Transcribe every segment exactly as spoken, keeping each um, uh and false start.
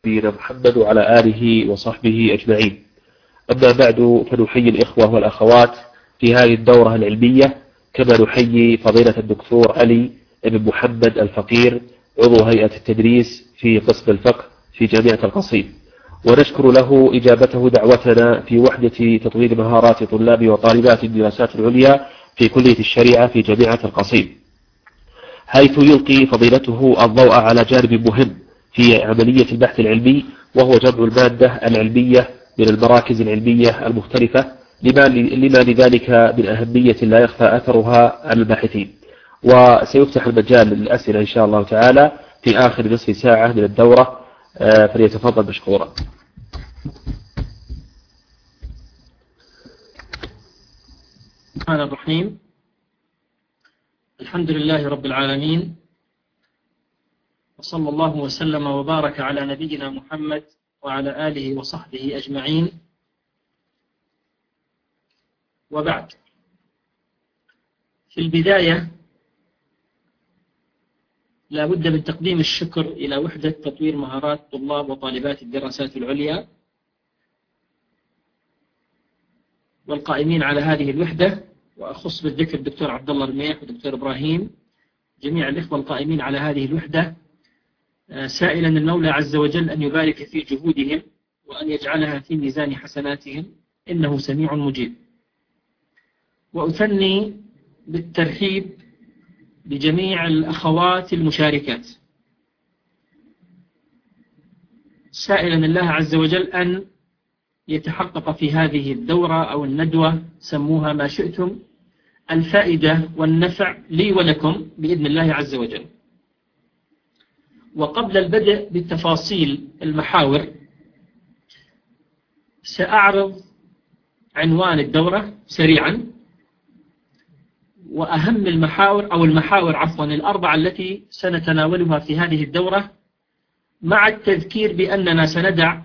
نبينا محمد وعلى آله وصحبه أجمعين. أما بعد، فنحيي الإخوة والأخوات في هذه الدورة العلمية، كما نحيي فضيلة الدكتور علي بن محمد الفقير عضو هيئة التدريس في قسم الفقه في جامعة القصيم، ونشكر له إجابته دعوتنا في وحدة تطوير مهارات طلاب وطالبات الدراسات العليا في كلية الشريعة في جامعة القصيم، حيث يلقي فضيلته الضوء على جانب مهم في عملية البحث العلمي، وهو جمع المادة العلمية من المراكز العلمية المختلفة، لما, لما لذلك من أهمية لا يخفى أثرها على الباحثين. وسيفتح المجال للأسئلة إن شاء الله تعالى في آخر نصف ساعة من الدورة، فليتفضل مشكورا. الرحمن الرحيم. الحمد لله رب العالمين، وصلى الله وسلم وبارك على نبينا محمد وعلى آله وصحبه أجمعين، وبعد. في البداية لا بد من تقديم الشكر إلى وحدة تطوير مهارات طلاب وطالبات الدراسات العليا والقائمين على هذه الوحدة، وأخص بالذكر الدكتور عبد الله رميح والدكتور إبراهيم، جميع الإخوة القائمين على هذه الوحدة، سائلا المولى عز وجل أن يبارك في جهودهم وأن يجعلها في ميزان حسناتهم، إنه سميع مجيب. وأثني بالترحيب بجميع الأخوات المشاركات، سائلا الله عز وجل أن يتحقق في هذه الدورة أو الندوة، سموها ما شئتم، الفائدة والنفع لي ولكم بإذن الله عز وجل. وقبل البدء بالتفاصيل المحاور، سأعرض عنوان الدورة سريعا، وأهم المحاور أو المحاور عفوا الأربعة التي سنتناولها في هذه الدورة، مع التذكير بأننا سندع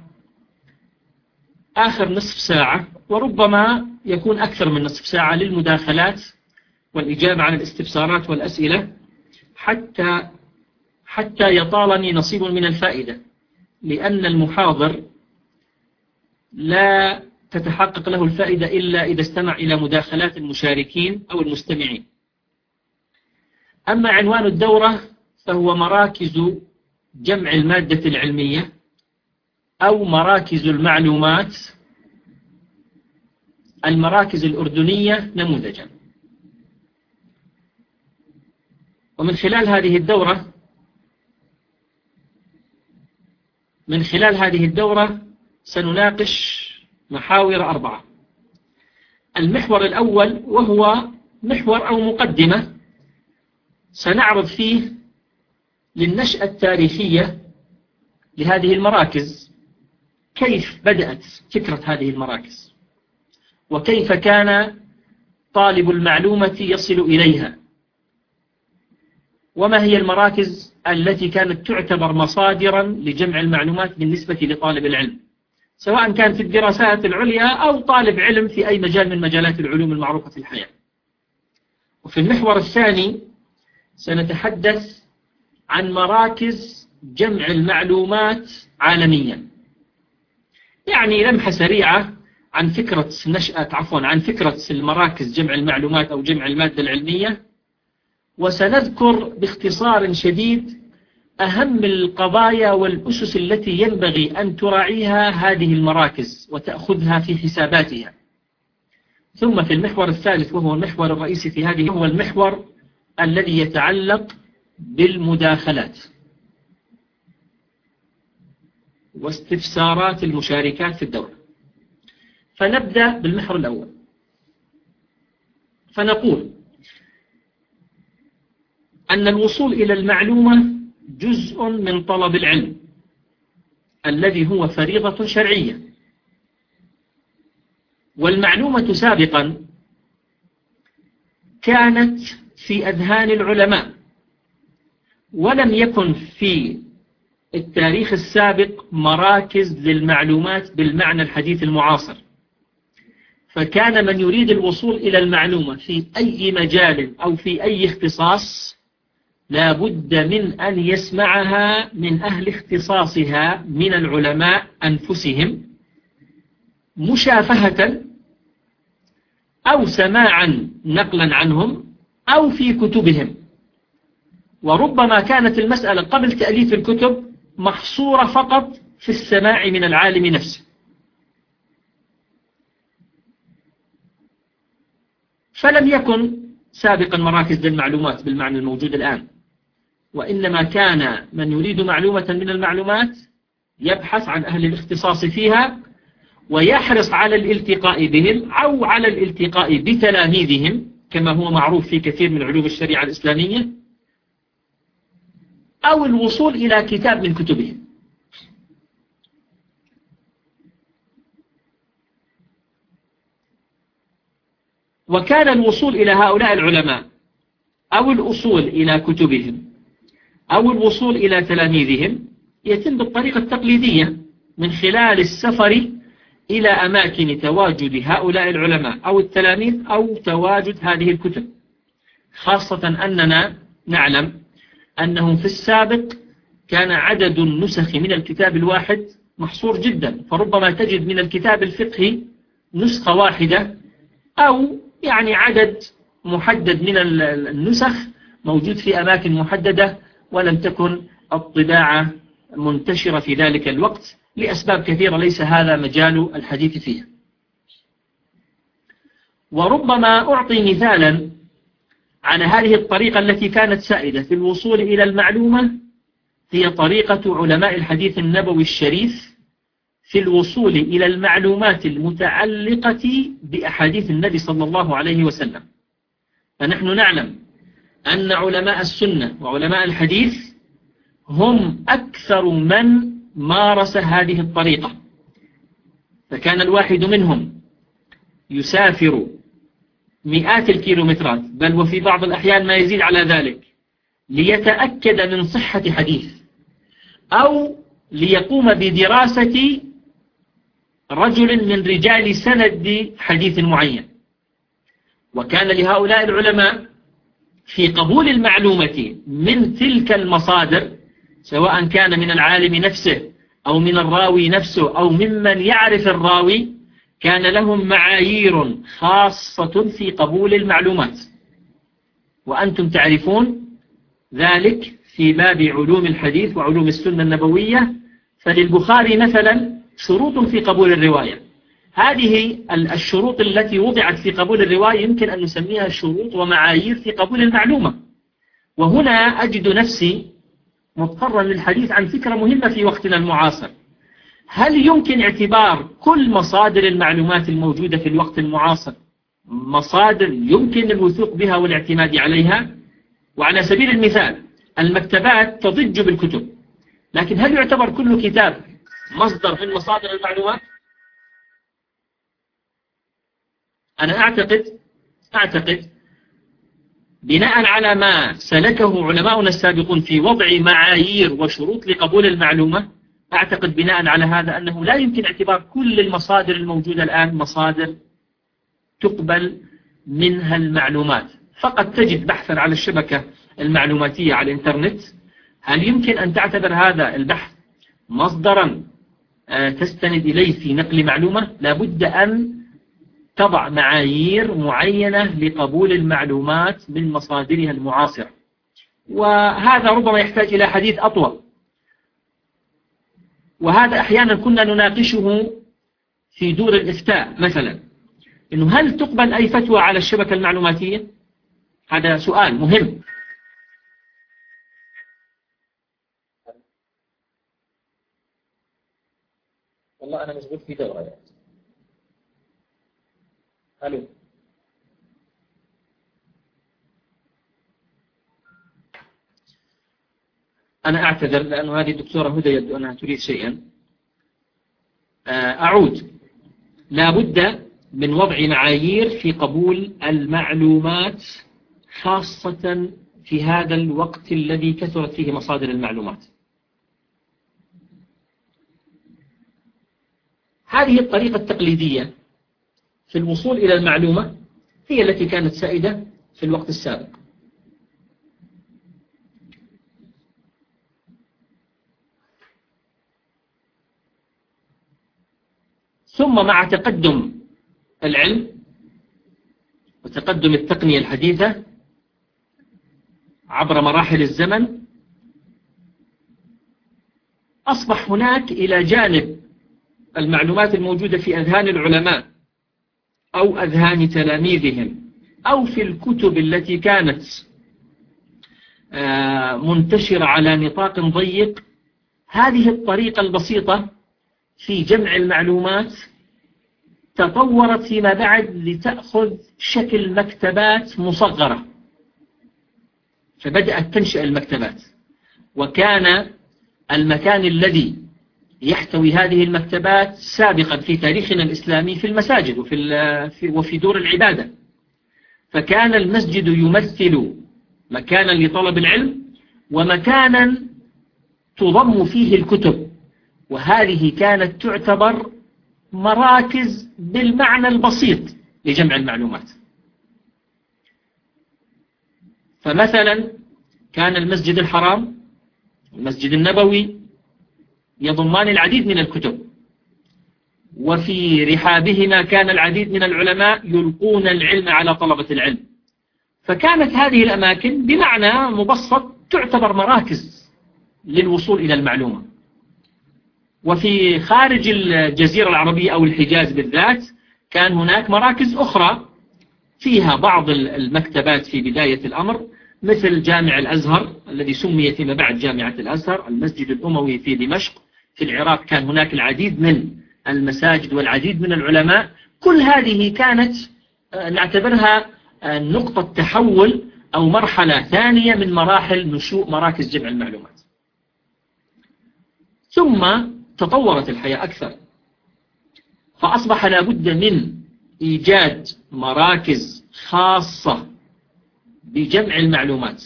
آخر نصف ساعة، وربما يكون أكثر من نصف ساعة، للمداخلات والإجابة على الاستفسارات والأسئلة، حتى حتى يطالني نصيب من الفائدة، لأن المحاضر لا تتحقق له الفائدة إلا إذا استمع إلى مداخلات المشاركين أو المستمعين. أما عنوان الدورة فهو مراكز جمع المادة العلمية أو مراكز المعلومات، المراكز الأردنية نموذجا. ومن خلال هذه الدورة من خلال هذه الدورة سنناقش محاور أربعة. المحور الأول وهو محور أو مقدمة، سنعرض فيه للنشأة التاريخية لهذه المراكز، كيف بدأت فكرة هذه المراكز، وكيف كان طالب المعلومة يصل إليها، وما هي المراكز التي كانت تعتبر مصادرا لجمع المعلومات بالنسبة لطالب العلم، سواء كان في الدراسات العليا أو طالب علم في أي مجال من مجالات العلوم المعروفة في الحياة. وفي المحور الثاني سنتحدث عن مراكز جمع المعلومات عالميا، يعني لمحة سريعة عن فكرة نشأة عفوا عن فكرة المراكز جمع المعلومات أو جمع المادة العلمية، وسنذكر باختصار شديد أهم القضايا والأسس التي ينبغي أن تراعيها هذه المراكز وتأخذها في حساباتها. ثم في المحور الثالث وهو المحور الرئيسي في هذه، هو المحور الذي يتعلق بالمداخلات واستفسارات المشاركات في الدورة. فنبدأ بالمحور الأول، فنقول أن الوصول إلى المعلومة جزء من طلب العلم الذي هو فريضة شرعية. والمعلومة سابقا كانت في أذهان العلماء، ولم يكن في التاريخ السابق مراكز للمعلومات بالمعنى الحديث المعاصر. فكان من يريد الوصول إلى المعلومة في أي مجال أو في أي اختصاص لا بد من أن يسمعها من أهل اختصاصها من العلماء أنفسهم مشافهة أو سماعا نقلا عنهم أو في كتبهم. وربما كانت المسألة قبل تأليف الكتب محصورة فقط في السماع من العالم نفسه. فلم يكن سابقا مراكز للمعلومات بالمعنى الموجود الآن، وإنما كان من يريد معلومة من المعلومات يبحث عن أهل الاختصاص فيها ويحرص على الالتقاء بهم أو على الالتقاء بتلاميذهم كما هو معروف في كثير من علوم الشريعة الإسلامية، أو الوصول إلى كتاب من كتبهم. وكان الوصول إلى هؤلاء العلماء أو الوصول إلى كتبهم أو الوصول إلى تلاميذهم يتم بالطريقة التقليدية من خلال السفر إلى أماكن تواجد هؤلاء العلماء أو التلاميذ أو تواجد هذه الكتب، خاصة أننا نعلم أنه في السابق كان عدد النسخ من الكتاب الواحد محصور جدا، فربما تجد من الكتاب الفقهي نسخة واحدة أو يعني عدد محدد من النسخ موجود في أماكن محددة، ولم تكن الطباعة منتشرة في ذلك الوقت لأسباب كثيرة ليس هذا مجال الحديث فيها. وربما أعطي مثالا على هذه الطريقة التي كانت سائدة في الوصول إلى المعلومة، هي طريقة علماء الحديث النبوي الشريف في الوصول إلى المعلومات المتعلقة بأحاديث النبي صلى الله عليه وسلم. فنحن نعلم أن علماء السنة وعلماء الحديث هم أكثر من مارس هذه الطريقة، فكان الواحد منهم يسافر مئات الكيلومترات بل وفي بعض الأحيان ما يزيد على ذلك ليتأكد من صحة حديث أو ليقوم بدراسة رجل من رجال سند حديث معين. وكان لهؤلاء العلماء في قبول المعلومة من تلك المصادر، سواء كان من العالم نفسه أو من الراوي نفسه أو ممن يعرف الراوي، كان لهم معايير خاصة في قبول المعلومات، وأنتم تعرفون ذلك في باب علوم الحديث وعلوم السنة النبوية. فللبخاري مثلا شروط في قبول الرواية، هذه الشروط التي وضعت في قبول الرواية يمكن أن نسميها شروط ومعايير في قبول المعلومة. وهنا أجد نفسي مضطرا للحديث عن فكرة مهمة في وقتنا المعاصر: هل يمكن اعتبار كل مصادر المعلومات الموجودة في الوقت المعاصر مصادر يمكن الوثوق بها والاعتماد عليها؟ وعلى سبيل المثال المكتبات تضج بالكتب، لكن هل يعتبر كل كتاب مصدر من مصادر المعلومات؟ أنا أعتقد أعتقد بناء على ما سلكه علماؤنا السابقون في وضع معايير وشروط لقبول المعلومة، أعتقد بناء على هذا أنه لا يمكن اعتبار كل المصادر الموجودة الآن مصادر تقبل منها المعلومات. فقد تجد بحثا على الشبكة المعلوماتية على الإنترنت، هل يمكن أن تعتبر هذا البحث مصدرا تستند إليه في نقل معلومة؟ لابد أن تضع معايير معينة لقبول المعلومات من مصادرها المعاصرة. وهذا ربما يحتاج إلى حديث أطول، وهذا أحيانا كنا نناقشه في دور الإفتاء مثلا، إنه هل تقبل أي فتوى على الشبكة المعلوماتية؟ هذا سؤال مهم. والله أنا مشغول في دورة يعني. ألو، أنا أعتذر لأن هذه الدكتورة هدى يبدو أنها تريد شيئا. أعود، لا بد من وضع معايير في قبول المعلومات، خاصة في هذا الوقت الذي كثرت فيه مصادر المعلومات. هذه الطريقة التقليدية في الوصول إلى المعلومة هي التي كانت سائدة في الوقت السابق. ثم مع تقدم العلم وتقدم التقنية الحديثة عبر مراحل الزمن، أصبح هناك إلى جانب المعلومات الموجودة في أذهان العلماء أو أذهان تلاميذهم أو في الكتب التي كانت منتشرة على نطاق ضيق، هذه الطريقة البسيطة في جمع المعلومات تطورت فيما بعد لتأخذ شكل مكتبات مصغرة، فبدأت تنشئ المكتبات. وكان المكان الذي يحتوي هذه المكتبات سابقا في تاريخنا الإسلامي في المساجد وفي وفي دور العبادة، فكان المسجد يمثل مكانا لطلب العلم ومكانا تضم فيه الكتب، وهذه كانت تعتبر مراكز بالمعنى البسيط لجمع المعلومات. فمثلا كان المسجد الحرام والمسجد النبوي يضمان العديد من الكتب، وفي رحابهما كان العديد من العلماء يلقون العلم على طلبة العلم، فكانت هذه الأماكن بمعنى مبسط تعتبر مراكز للوصول إلى المعلومة. وفي خارج الجزيرة العربية أو الحجاز بالذات كان هناك مراكز أخرى فيها بعض المكتبات في بداية الأمر، مثل جامع الأزهر الذي سمي فيما بعد جامعة الأزهر، المسجد الأموي في دمشق في العراق كان هناك العديد من المساجد والعديد من العلماء. كل هذه كانت نعتبرها نقطة تحول أو مرحلة ثانية من مراحل نشوء مراكز جمع المعلومات. ثم تطورت الحياة أكثر، فأصبح لابد من إيجاد مراكز خاصة بجمع المعلومات،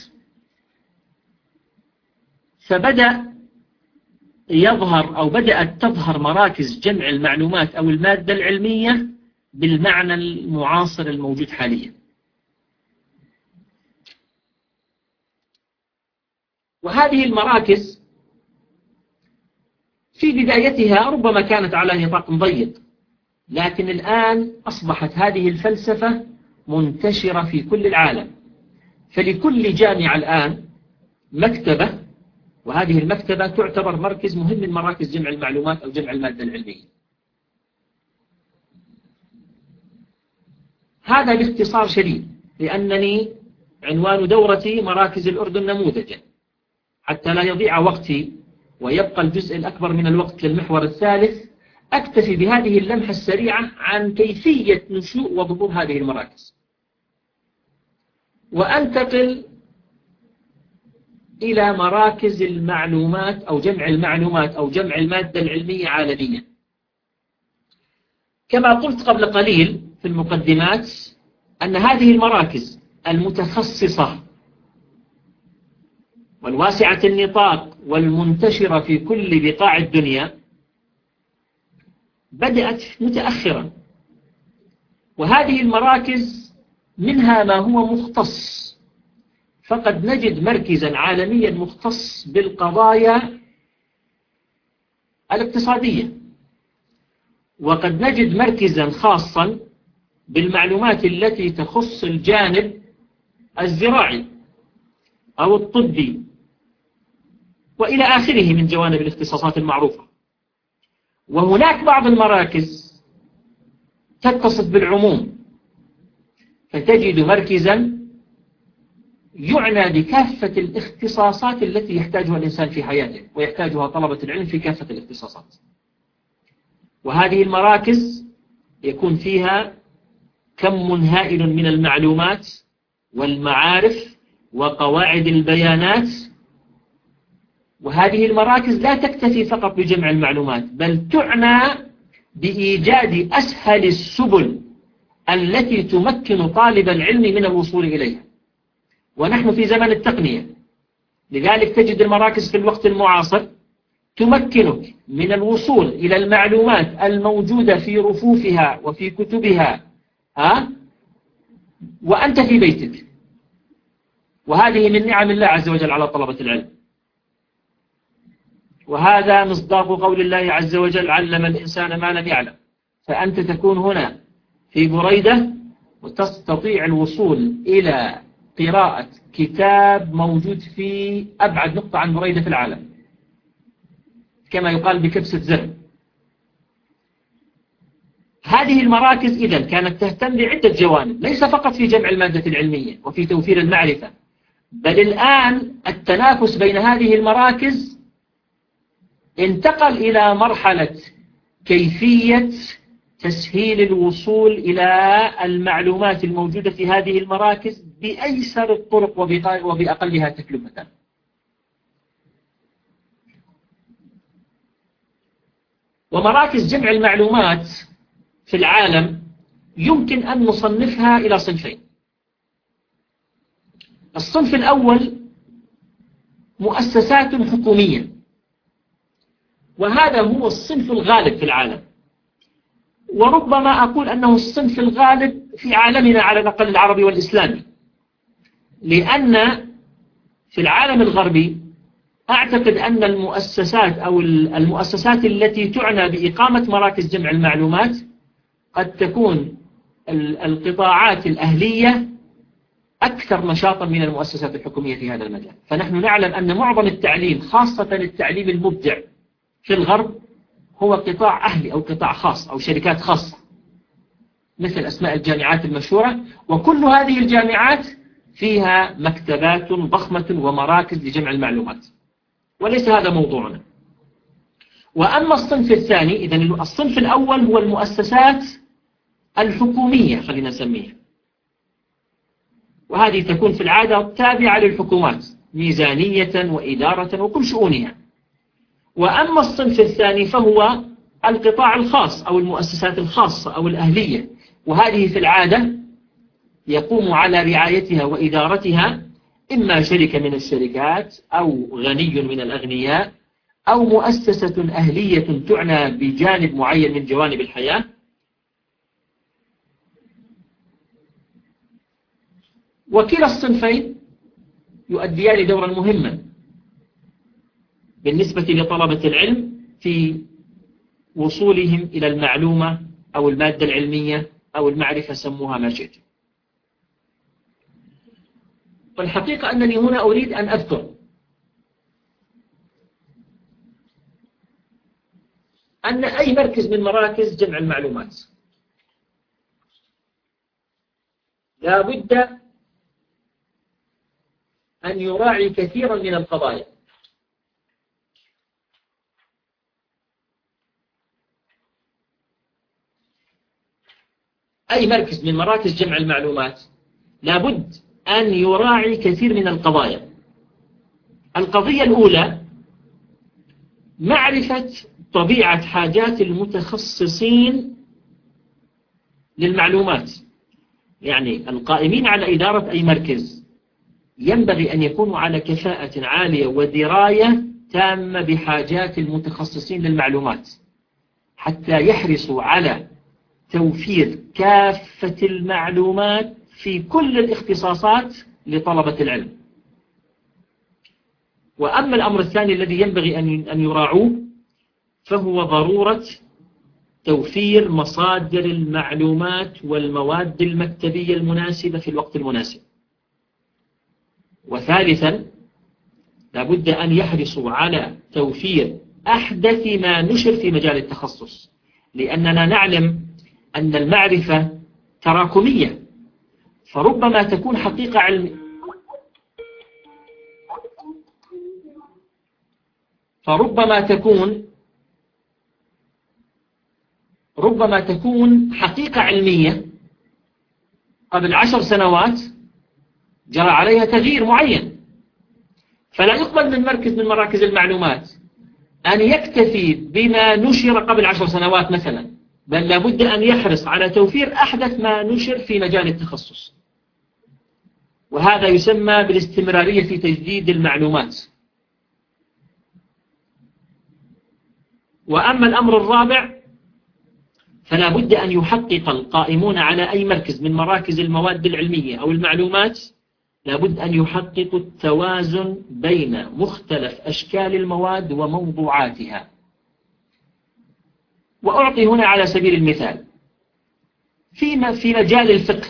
فبدأ يظهر أو بدأت تظهر مراكز جمع المعلومات أو المادة العلمية بالمعنى المعاصر الموجود حاليا. وهذه المراكز في بدايتها ربما كانت على نطاق ضيق، لكن الآن أصبحت هذه الفلسفة منتشرة في كل العالم، فلكل جامعة الآن مكتبة، وهذه المكتبة تعتبر مركز مهم من مراكز جمع المعلومات أو جمع المادة العلمية. هذا باختصار شديد، لأنني عنوان دورتي مراكز الأردن نموذجا، حتى لا يضيع وقتي ويبقى الجزء الأكبر من الوقت للمحور الثالث، أكتفي بهذه اللمحة السريعة عن كيفية نشوء وظهور هذه المراكز، وأنتقل إلى مراكز المعلومات أو جمع المعلومات أو جمع المادة العلمية عالميا. كما قلت قبل قليل في المقدمات أن هذه المراكز المتخصصة والواسعة النطاق والمنتشرة في كل بقاع الدنيا بدأت متأخرا، وهذه المراكز منها ما هو مختص، فقد نجد مركزا عالميا مختص بالقضايا الاقتصادية، وقد نجد مركزا خاصا بالمعلومات التي تخص الجانب الزراعي أو الطبي وإلى آخره من جوانب الاختصاصات المعروفة. وهناك بعض المراكز تتصف بالعموم، فتجد مركزا يعنى بكافة الاختصاصات التي يحتاجها الإنسان في حياته ويحتاجها طلبة العلم في كافة الاختصاصات. وهذه المراكز يكون فيها كم هائل من المعلومات والمعارف وقواعد البيانات. وهذه المراكز لا تكتفي فقط بجمع المعلومات، بل تعنى بإيجاد أسهل السبل التي تمكن طالب العلم من الوصول إليها. ونحن في زمن التقنية، لذلك تجد المراكز في الوقت المعاصر تمكنك من الوصول إلى المعلومات الموجودة في رفوفها وفي كتبها ها وأنت في بيتك، وهذه من نعم الله عز وجل على طلبة العلم. وهذا مصداق قول الله عز وجل: علم الإنسان ما لم يعلم. فأنت تكون هنا في بريدة وتستطيع الوصول إلى قراءة كتاب موجود في أبعد نقطة عن بريدة في العالم، كما يقال بكبسة زر. هذه المراكز إذن كانت تهتم بعدة جوانب، ليس فقط في جمع المادة العلمية وفي توفير المعرفة، بل الآن التنافس بين هذه المراكز انتقل إلى مرحلة كيفية تسهيل الوصول إلى المعلومات الموجودة في هذه المراكز بأيسر الطرق وبأقلها تكلفة. ومراكز جمع المعلومات في العالم يمكن أن نصنفها إلى صنفين. الصنف الأول مؤسسات حكومية، وهذا هو الصنف الغالب في العالم، وربما أقول أنه الصنف الغالب في عالمنا على الأقل العربي والإسلامي، لأن في العالم الغربي أعتقد أن المؤسسات أو المؤسسات التي تعنى بإقامة مراكز جمع المعلومات قد تكون القطاعات الأهلية أكثر نشاطا من المؤسسات الحكومية في هذا المجال. فنحن نعلم أن معظم التعليم، خاصة التعليم المبدع في الغرب، هو قطاع أهلي أو قطاع خاص أو شركات خاصة، مثل أسماء الجامعات المشهورة، وكل هذه الجامعات فيها مكتبات ضخمة ومراكز لجمع المعلومات، وليس هذا موضوعنا. وأما الصنف الثاني، إذن الصنف الأول هو المؤسسات الحكومية خلينا نسميها، وهذه تكون في العادة تابعة للحكومات ميزانية وإدارة وكل شؤونها. وأما الصنف الثاني فهو القطاع الخاص أو المؤسسات الخاصة أو الأهلية، وهذه في العادة يقوم على رعايتها وإدارتها إما شركة من الشركات أو غني من الأغنياء أو مؤسسة أهلية تعنى بجانب معين من جوانب الحياة. وكلا الصنفين يؤديان دورا مهما بالنسبة لطلبة العلم في وصولهم إلى المعلومة أو المادة العلمية أو المعرفة، سموها ما شئت. والحقيقة أنني هنا أريد أن أذكر أن أي مركز من مراكز جمع المعلومات لا بد أن يراعي كثيرا من القضايا. أي مركز من مراكز جمع المعلومات لا بد أن يراعي كثير من القضايا. القضية الأولى معرفة طبيعة حاجات المتخصصين للمعلومات، يعني القائمين على إدارة أي مركز ينبغي أن يكونوا على كفاءة عالية ودراية تامة بحاجات المتخصصين للمعلومات، حتى يحرصوا على توفير كافة المعلومات في كل الاختصاصات لطلبة العلم. وأما الأمر الثاني الذي ينبغي أن يراعوه فهو ضرورة توفير مصادر المعلومات والمواد المكتبية المناسبة في الوقت المناسب. وثالثا لابد أن يحرصوا على توفير أحدث ما نشر في مجال التخصص، لأننا نعلم أن المعرفة تراكمية، فربما تكون حقيقة علمية فربما تكون ربما تكون حقيقة علمية قبل عشر سنوات جرى عليها تغيير معين، فلا يقبل من مركز من مراكز المعلومات أن يكتفي بما نشر قبل عشر سنوات مثلا، بل لابد أن يحرص على توفير أحدث ما نشر في مجال التخصص، وهذا يسمى بالاستمرارية في تجديد المعلومات. وأما الأمر الرابع فلا بد أن يحقق القائمون على أي مركز من مراكز المواد العلمية أو المعلومات لا بد أن يحققوا التوازن بين مختلف أشكال المواد وموضوعاتها. وأعطي هنا على سبيل المثال فيما في مجال الفقه،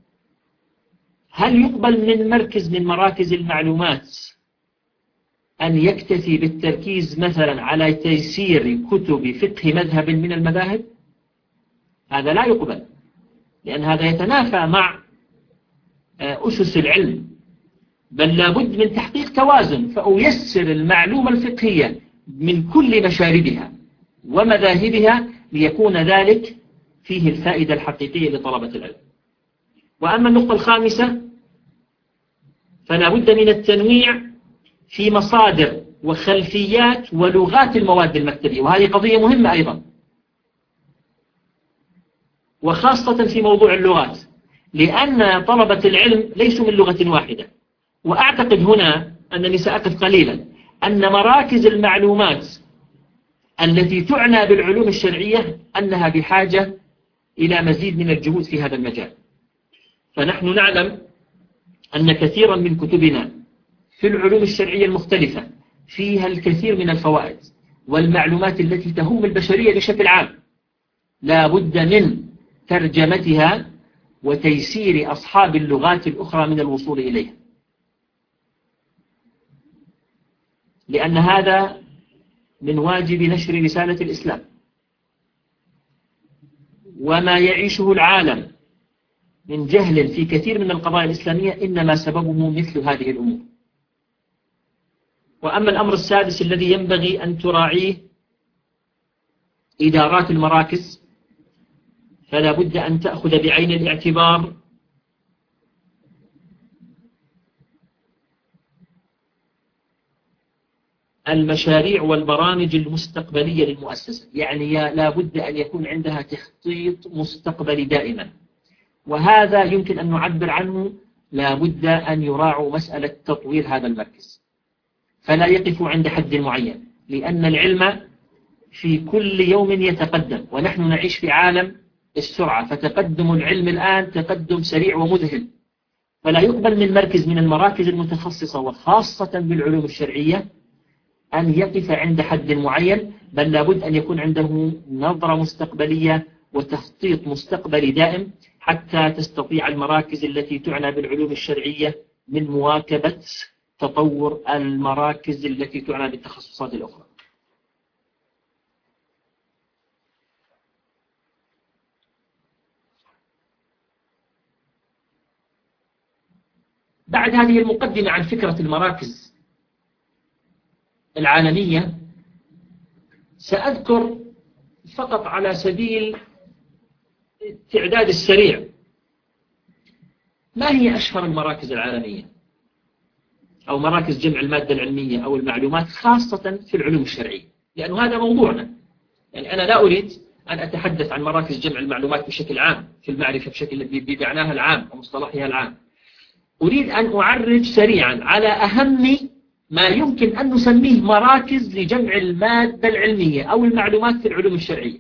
هل يقبل من مركز من مراكز المعلومات أن يكتفي بالتركيز مثلا على تيسير كتب فقه مذهب من المذاهب؟ هذا لا يقبل، لأن هذا يتنافى مع أسس العلم، بل لابد من تحقيق توازن، فأيسر المعلومة الفقهية من كل مشاربها ومذاهبها ليكون ذلك فيه الفائدة الحقيقية لطلبة العلم. وأما النقطة الخامسة فلا بد من التنويع في مصادر وخلفيات ولغات المواد المكتبية، وهذه قضية مهمة أيضا، وخاصة في موضوع اللغات، لأن طلبة العلم ليسوا من لغة واحدة. وأعتقد هنا أنني سأقف قليلا أن مراكز المعلومات التي تعنى بالعلوم الشرعية أنها بحاجة إلى مزيد من الجهود في هذا المجال. فنحن نعلم أن كثيرا من كتبنا في العلوم الشرعية المختلفة فيها الكثير من الفوائد والمعلومات التي تهم البشرية بشكل عام، لا بد من ترجمتها وتيسير أصحاب اللغات الأخرى من الوصول إليها، لأن هذا من واجب نشر رسالة الإسلام. وما يعيشه العالم من جهل في كثير من القضايا الإسلامية إنما سببه مثل هذه الأمور. وأما الأمر السادس الذي ينبغي أن تراعيه إدارات المراكز، فلا بد أن تأخذ بعين الاعتبار المشاريع والبرامج المستقبلية للمؤسسة، يعني لا بد أن يكون عندها تخطيط مستقبلي دائما، وهذا يمكن أن نعبر عنه لا بد أن يراعوا مسألة تطوير هذا المركز، فلا يقف عند حد معين، لأن العلم في كل يوم يتقدم، ونحن نعيش في عالم السرعة، فتقدم العلم الآن تقدم سريع ومذهل، فلا يقبل من مركز من المراكز المتخصصة وخاصة بالعلوم الشرعية أن يقف عند حد معين، بل لابد أن يكون عنده نظرة مستقبلية وتخطيط مستقبلي دائم حتى تستطيع المراكز التي تعنى بالعلوم الشرعية من مواكبة تطور المراكز التي تعنى بالتخصصات الأخرى. بعد هذه المقدمة عن فكرة المراكز العالمية، سأذكر فقط على سبيل التعداد السريع ما هي أشهر المراكز العالمية أو مراكز جمع المادة العلمية أو المعلومات، خاصة في العلوم الشرعية، لأن هذا موضوعنا. يعني أنا لا أريد أن أتحدث عن مراكز جمع المعلومات بشكل عام في المعرفة بشكل بمعناها العام ومصطلحها العام، أريد أن أعرج سريعا على أهم ما يمكن أن نسميه مراكز لجمع المادة العلمية أو المعلومات في العلوم الشرعية.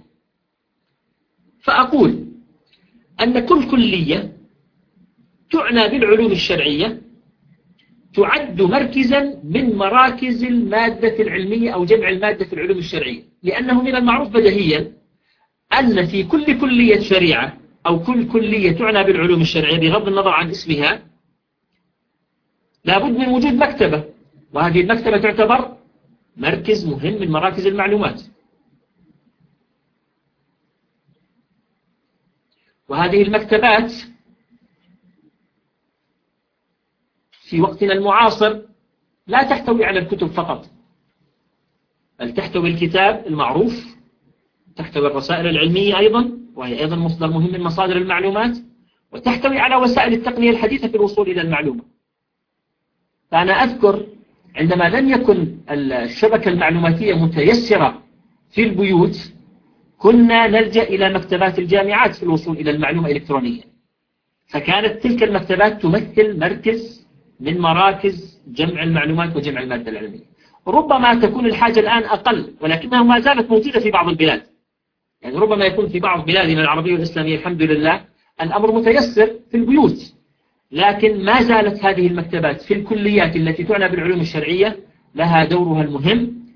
فأقول أن كل كلية تعنى بالعلوم الشرعية تعد مركزا من مراكز المادة العلمية أو جمع المادة في العلوم الشرعية، لأنه من المعروف بديهيا أن في كل كلية شريعة أو كل كلية تعنى بالعلوم الشرعية بغض النظر عن اسمها لابد من وجود مكتبة، وهذه المكتبة تعتبر مركز مهم من مراكز المعلومات. وهذه المكتبات في وقتنا المعاصر لا تحتوي على الكتب فقط، بل تحتوي الكتاب المعروف، تحتوي الرسائل العلمية أيضا، وهي أيضا مصدر مهم من مصادر المعلومات، وتحتوي على وسائل التقنية الحديثة في الوصول إلى المعلومة. فأنا أذكر عندما لم يكن الشبكة المعلوماتية متيسرة في البيوت كنا نلجأ إلى مكتبات الجامعات في الوصول إلى المعلومة الإلكترونية، فكانت تلك المكتبات تمثل مركز من مراكز جمع المعلومات وجمع المادة العلمية. ربما تكون الحاجة الآن أقل، ولكنها ما زالت موجودة في بعض البلاد. يعني ربما يكون في بعض بلادنا العربية والإسلامية الحمد لله الأمر متيسر في البيوت، لكن ما زالت هذه المكتبات في الكليات التي تعنى بالعلوم الشرعية لها دورها المهم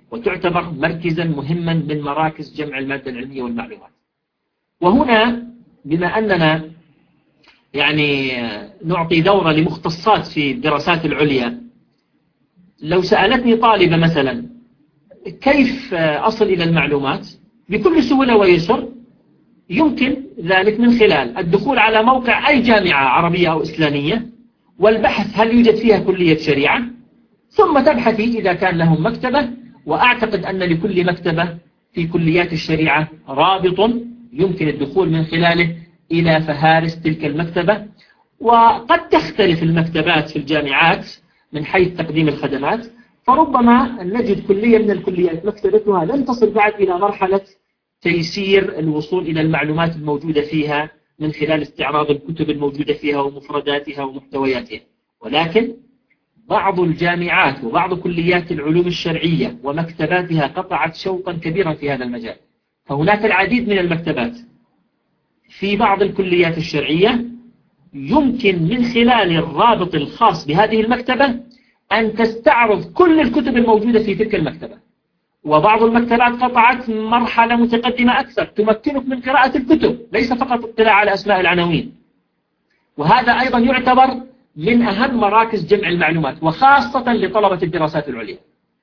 وتعتبر مركزا مهما من مراكز جمع المادة العلمية والمعلومات. وهنا بما أننا يعني نعطي دورة لمختصات في الدراسات العليا، لو سألتني طالبة مثلا كيف أصل إلى المعلومات، بكل سهولة ويسر يمكن ذلك من خلال الدخول على موقع أي جامعة عربية أو إسلامية والبحث هل يوجد فيها كلية شريعة، ثم تبحثي إذا كان لهم مكتبة. وأعتقد أن لكل مكتبة في كليات الشريعة رابط يمكن الدخول من خلاله إلى فهارس تلك المكتبة. وقد تختلف المكتبات في الجامعات من حيث تقديم الخدمات، فربما نجد كلية من الكليات مكتبتها لم تصل بعد إلى مرحلة تيسير الوصول إلى المعلومات الموجودة فيها من خلال استعراض الكتب الموجودة فيها ومفرداتها ومحتوياتها، ولكن بعض الجامعات وبعض كليات العلوم الشرعية ومكتباتها قطعت شوطا كبيرا في هذا المجال. فهناك العديد من المكتبات في بعض الكليات الشرعية يمكن من خلال الرابط الخاص بهذه المكتبة أن تستعرض كل الكتب الموجودة في تلك المكتبة. وبعض المكتبات قطعت مرحلة متقدمة أكثر تمكنك من قراءة الكتب، ليس فقط اطلاع على أسماء العناوين. وهذا أيضا يعتبر من أهم مراكز جمع المعلومات، وخاصة لطلبة الدراسات العليا،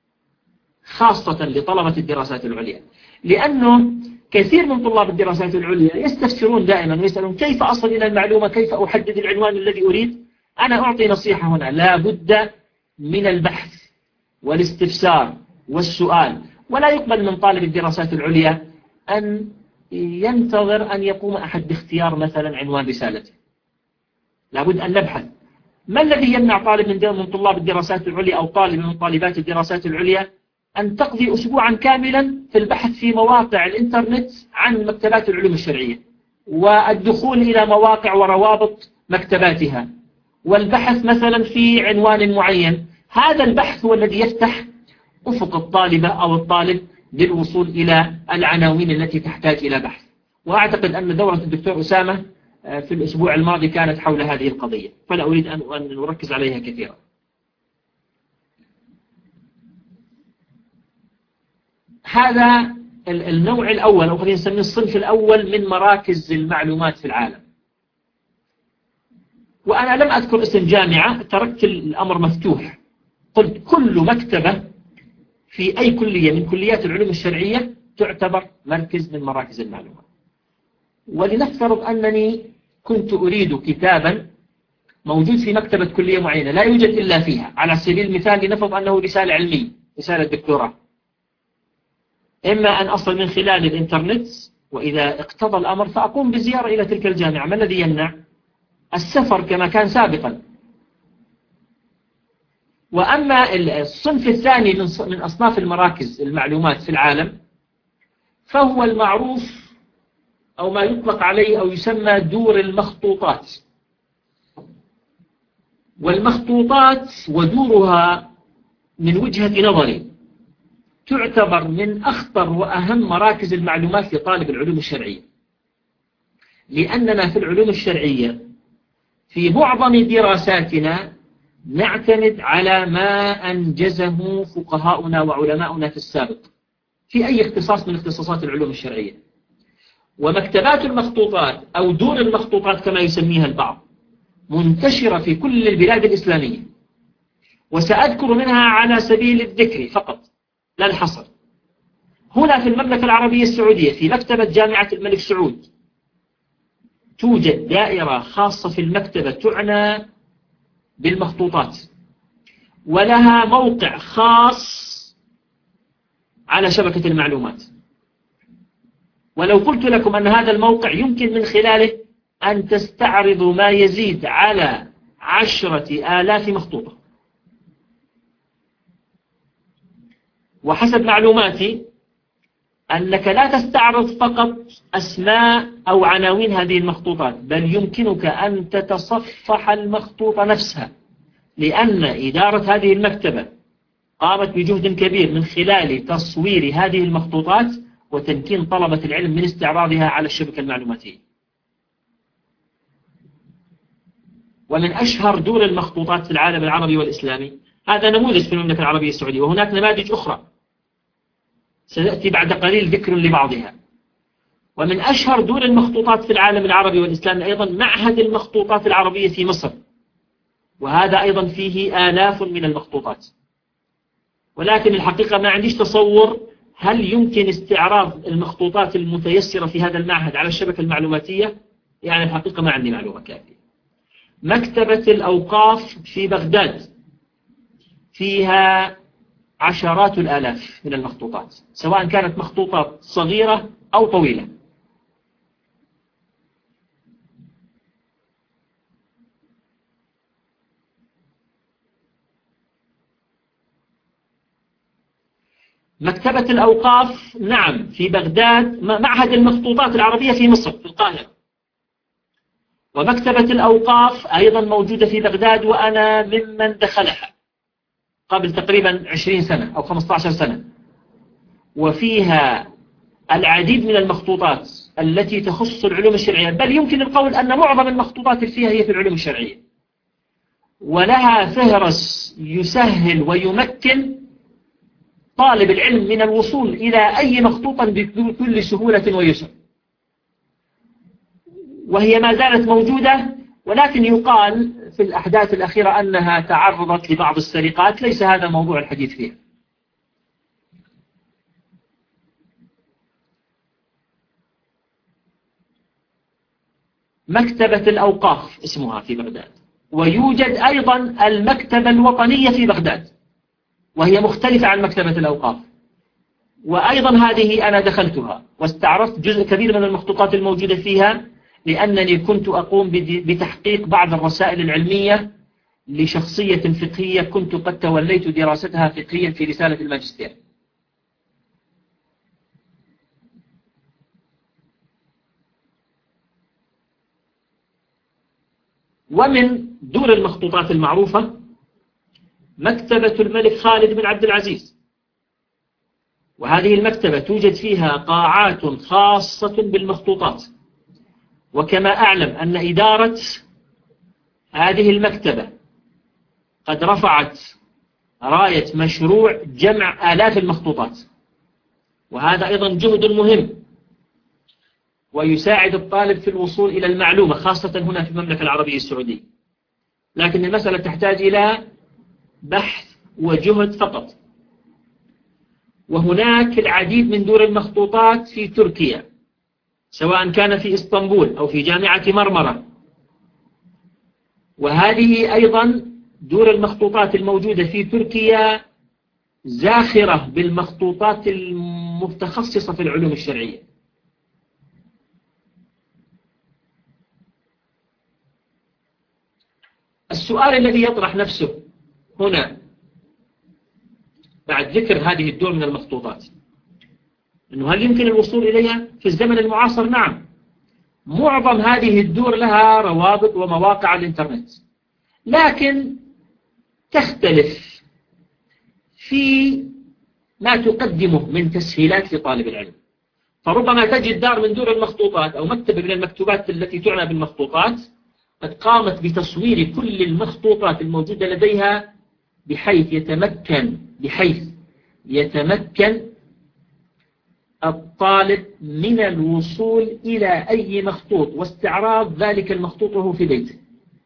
خاصة لطلبة الدراسات العليا، لأنه كثير من طلاب الدراسات العليا يستفسرون دائما ويسألون كيف أصل إلى المعلومة، كيف أحدد العنوان الذي أريد. أنا أعطي نصيحة هنا: لا بد من البحث والاستفسار والسؤال، ولا يقبل من طالب الدراسات العليا أن ينتظر أن يقوم أحد باختيار مثلا عنوان رسالته. لا بد أن نبحث. ما الذي يمنع طالب من طلاب الدراسات العليا أو طالب من طالبات الدراسات العليا أن تقضي أسبوعا كاملا في البحث في مواقع الإنترنت عن مكتبات العلوم الشرعية، والدخول إلى مواقع وروابط مكتباتها، والبحث مثلا في عنوان معين؟ هذا البحث هو الذي يفتح أفق الطالبة أو الطالب للوصول إلى العناوين التي تحتاج إلى بحث. وأعتقد أن دورة الدكتور أسامة في الأسبوع الماضي كانت حول هذه القضية، فلا أريد أن نركز عليها كثيرا. هذا النوع الأول، أو خلينا نسميه الصنف الأول من مراكز المعلومات في العالم. وأنا لم أذكر اسم جامعة، تركت الأمر مفتوح، قلت كل مكتبة في أي كلية من كليات العلوم الشرعية تعتبر مركز من مراكز المعلومات. ولنفترض أنني كنت أريد كتابا موجود في مكتبة كلية معينة لا يوجد إلا فيها، على سبيل المثال لنفرض أنه رسالة علمية، رسالة دكتوراه، إما أن أصل من خلال الإنترنت، وإذا اقتضى الأمر فأقوم بزيارة إلى تلك الجامعة. ما الذي يمنع؟ السفر كما كان سابقا. وأما الصنف الثاني من أصناف المراكز المعلومات في العالم فهو المعروف أو ما يطلق عليه أو يسمى دور المخطوطات. والمخطوطات ودورها من وجهة نظري تعتبر من أخطر وأهم مراكز المعلومات لطالب العلوم الشرعية، لأننا في العلوم الشرعية في معظم دراساتنا نعتمد على ما أنجزه فقهاؤنا وعلماؤنا في السابق في أي اختصاص من اختصاصات العلوم الشرعية. ومكتبات المخطوطات أو دور المخطوطات كما يسميها البعض منتشرة في كل البلاد الإسلامية، وسأذكر منها على سبيل الذكر فقط لا الحصر. هنا في المملكة العربية السعودية في مكتبة جامعة الملك سعود توجد دائرة خاصة في المكتبة تعنى بالمخطوطات، ولها موقع خاص على شبكة المعلومات. ولو قلت لكم أن هذا الموقع يمكن من خلاله أن تستعرضوا ما يزيد على عشرة آلاف مخطوطة. وحسب معلوماتي أنك لا تستعرض فقط أسماء أو عناوين هذه المخطوطات، بل يمكنك أن تتصفح المخطوطة نفسها، لأن إدارة هذه المكتبة قامت بجهد كبير من خلال تصوير هذه المخطوطات وتمكين طلبة العلم من استعراضها على الشبكة المعلوماتية. ومن أشهر دور المخطوطات في العالم العربي والإسلامي هذا نموذج في المملكة العربية السعودية، وهناك نماذج أخرى. سيأتي بعد قليل ذكر لبعضها. ومن أشهر دور المخطوطات في العالم العربي والإسلامي أيضا معهد المخطوطات العربية في مصر، وهذا أيضا فيه آلاف من المخطوطات. ولكن الحقيقة ما عنديش تصور هل يمكن استعراض المخطوطات المتيسرة في هذا المعهد على الشبكة المعلوماتية. يعني الحقيقة ما عندي معلومة كافية. مكتبة الأوقاف في بغداد فيها عشرات الآلاف من المخطوطات، سواء كانت مخطوطات صغيرة أو طويلة. مكتبة الأوقاف نعم في بغداد، معهد المخطوطات العربية في مصر في القاهرة. ومكتبة الأوقاف أيضا موجودة في بغداد، وأنا ممن دخلها قبل تقريبا عشرين سنة أو خمسة عشر سنة، وفيها العديد من المخطوطات التي تخص العلوم الشرعية، بل يمكن القول أن معظم المخطوطات اللي فيها هي في العلوم الشرعية، ولها فهرس يسهل ويمكن طالب العلم من الوصول إلى أي مخطوطة بكل سهولة ويسر. وهي ما زالت موجودة، ولكن يقال في الأحداث الأخيرة أنها تعرضت لبعض السرقات. ليس هذا موضوع الحديث فيه. مكتبة الأوقاف اسمها في بغداد. ويوجد أيضا المكتبة الوطنية في بغداد، وهي مختلفة عن مكتبة الأوقاف، وأيضا هذه أنا دخلتها واستعرضت جزء كبير من المخطوطات الموجودة فيها، لأنني كنت أقوم بتحقيق بعض الرسائل العلمية لشخصية فقهية كنت قد توليت دراستها فقهيا في رسالة الماجستير. ومن دور المخطوطات المعروفة مكتبة الملك خالد بن عبد العزيز، وهذه المكتبة توجد فيها قاعات خاصة بالمخطوطات. وكما أعلم أن إدارة هذه المكتبة قد رفعت راية مشروع جمع آلاف المخطوطات، وهذا أيضا جهد مهم ويساعد الطالب في الوصول إلى المعلومة، خاصة هنا في المملكة العربية السعودية. لكن المسألة تحتاج إلى بحث وجهد فقط. وهناك العديد من دور المخطوطات في تركيا، سواء كان في إسطنبول أو في جامعة مرمرة. وهذه أيضا دور المخطوطات الموجودة في تركيا زاخرة بالمخطوطات المتخصصة في العلوم الشرعية. السؤال الذي يطرح نفسه هنا بعد ذكر هذه الدور من المخطوطات، أنه هل يمكن الوصول إليها في الزمن المعاصر؟ نعم، معظم هذه الدور لها روابط ومواقع على الإنترنت، لكن تختلف في ما تقدمه من تسهيلات لطالب العلم. فربما تجد دار من دور المخطوطات أو مكتبة من المكتوبات التي تعنى بالمخطوطات قد قامت بتصوير كل المخطوطات الموجودة لديها بحيث يتمكن بحيث يتمكن الطالب من الوصول إلى أي مخطوط واستعراض ذلك المخطوط وهو في بيته.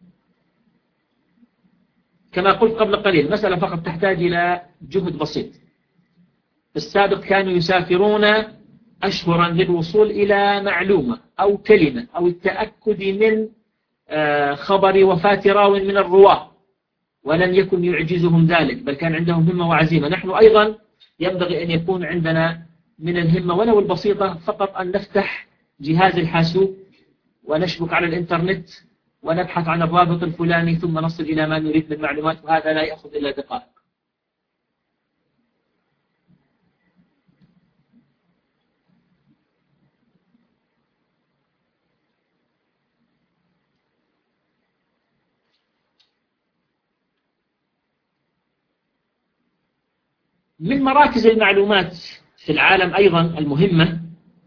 كما قلت قبل قليل، مسألة فقط تحتاج إلى جهد بسيط. في السابق كانوا يسافرون أشهرا للوصول إلى معلومة أو كلمة أو التأكد من خبر وفاة راو من الرواة، ولم يكن يعجزهم ذلك، بل كان عندهم همة وعزيمة. نحن أيضا ينبغي أن يكون عندنا من الهمة ولو البسيطة فقط أن نفتح جهاز الحاسوب ونشبك على الإنترنت ونبحث عن الرابط الفلاني ثم نصل إلى ما نريد من معلومات، وهذا لا يأخذ إلا دقائق. من مراكز المعلومات في العالم أيضا المهمة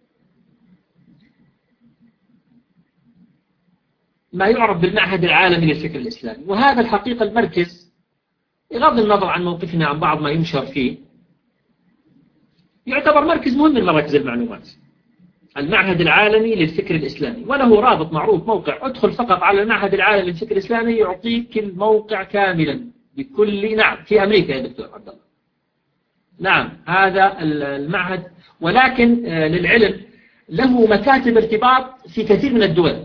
ما يعرف بالمعهد العالمي للفكر الإسلامي، وهذا الحقيقة المركز بغض النظر عن موقفنا عن بعض ما ينشر فيه يعتبر مركز مهم من مراكز المعلومات، المعهد العالمي للفكر الإسلامي، وله رابط معروف موقع، ادخل فقط على المعهد العالمي للفكر الإسلامي يعطيك الموقع كاملا بكل. نعم في أمريكا يا دكتور عبد الله. نعم هذا المعهد، ولكن للعلم له مكاتب ارتباط في كثير من الدول.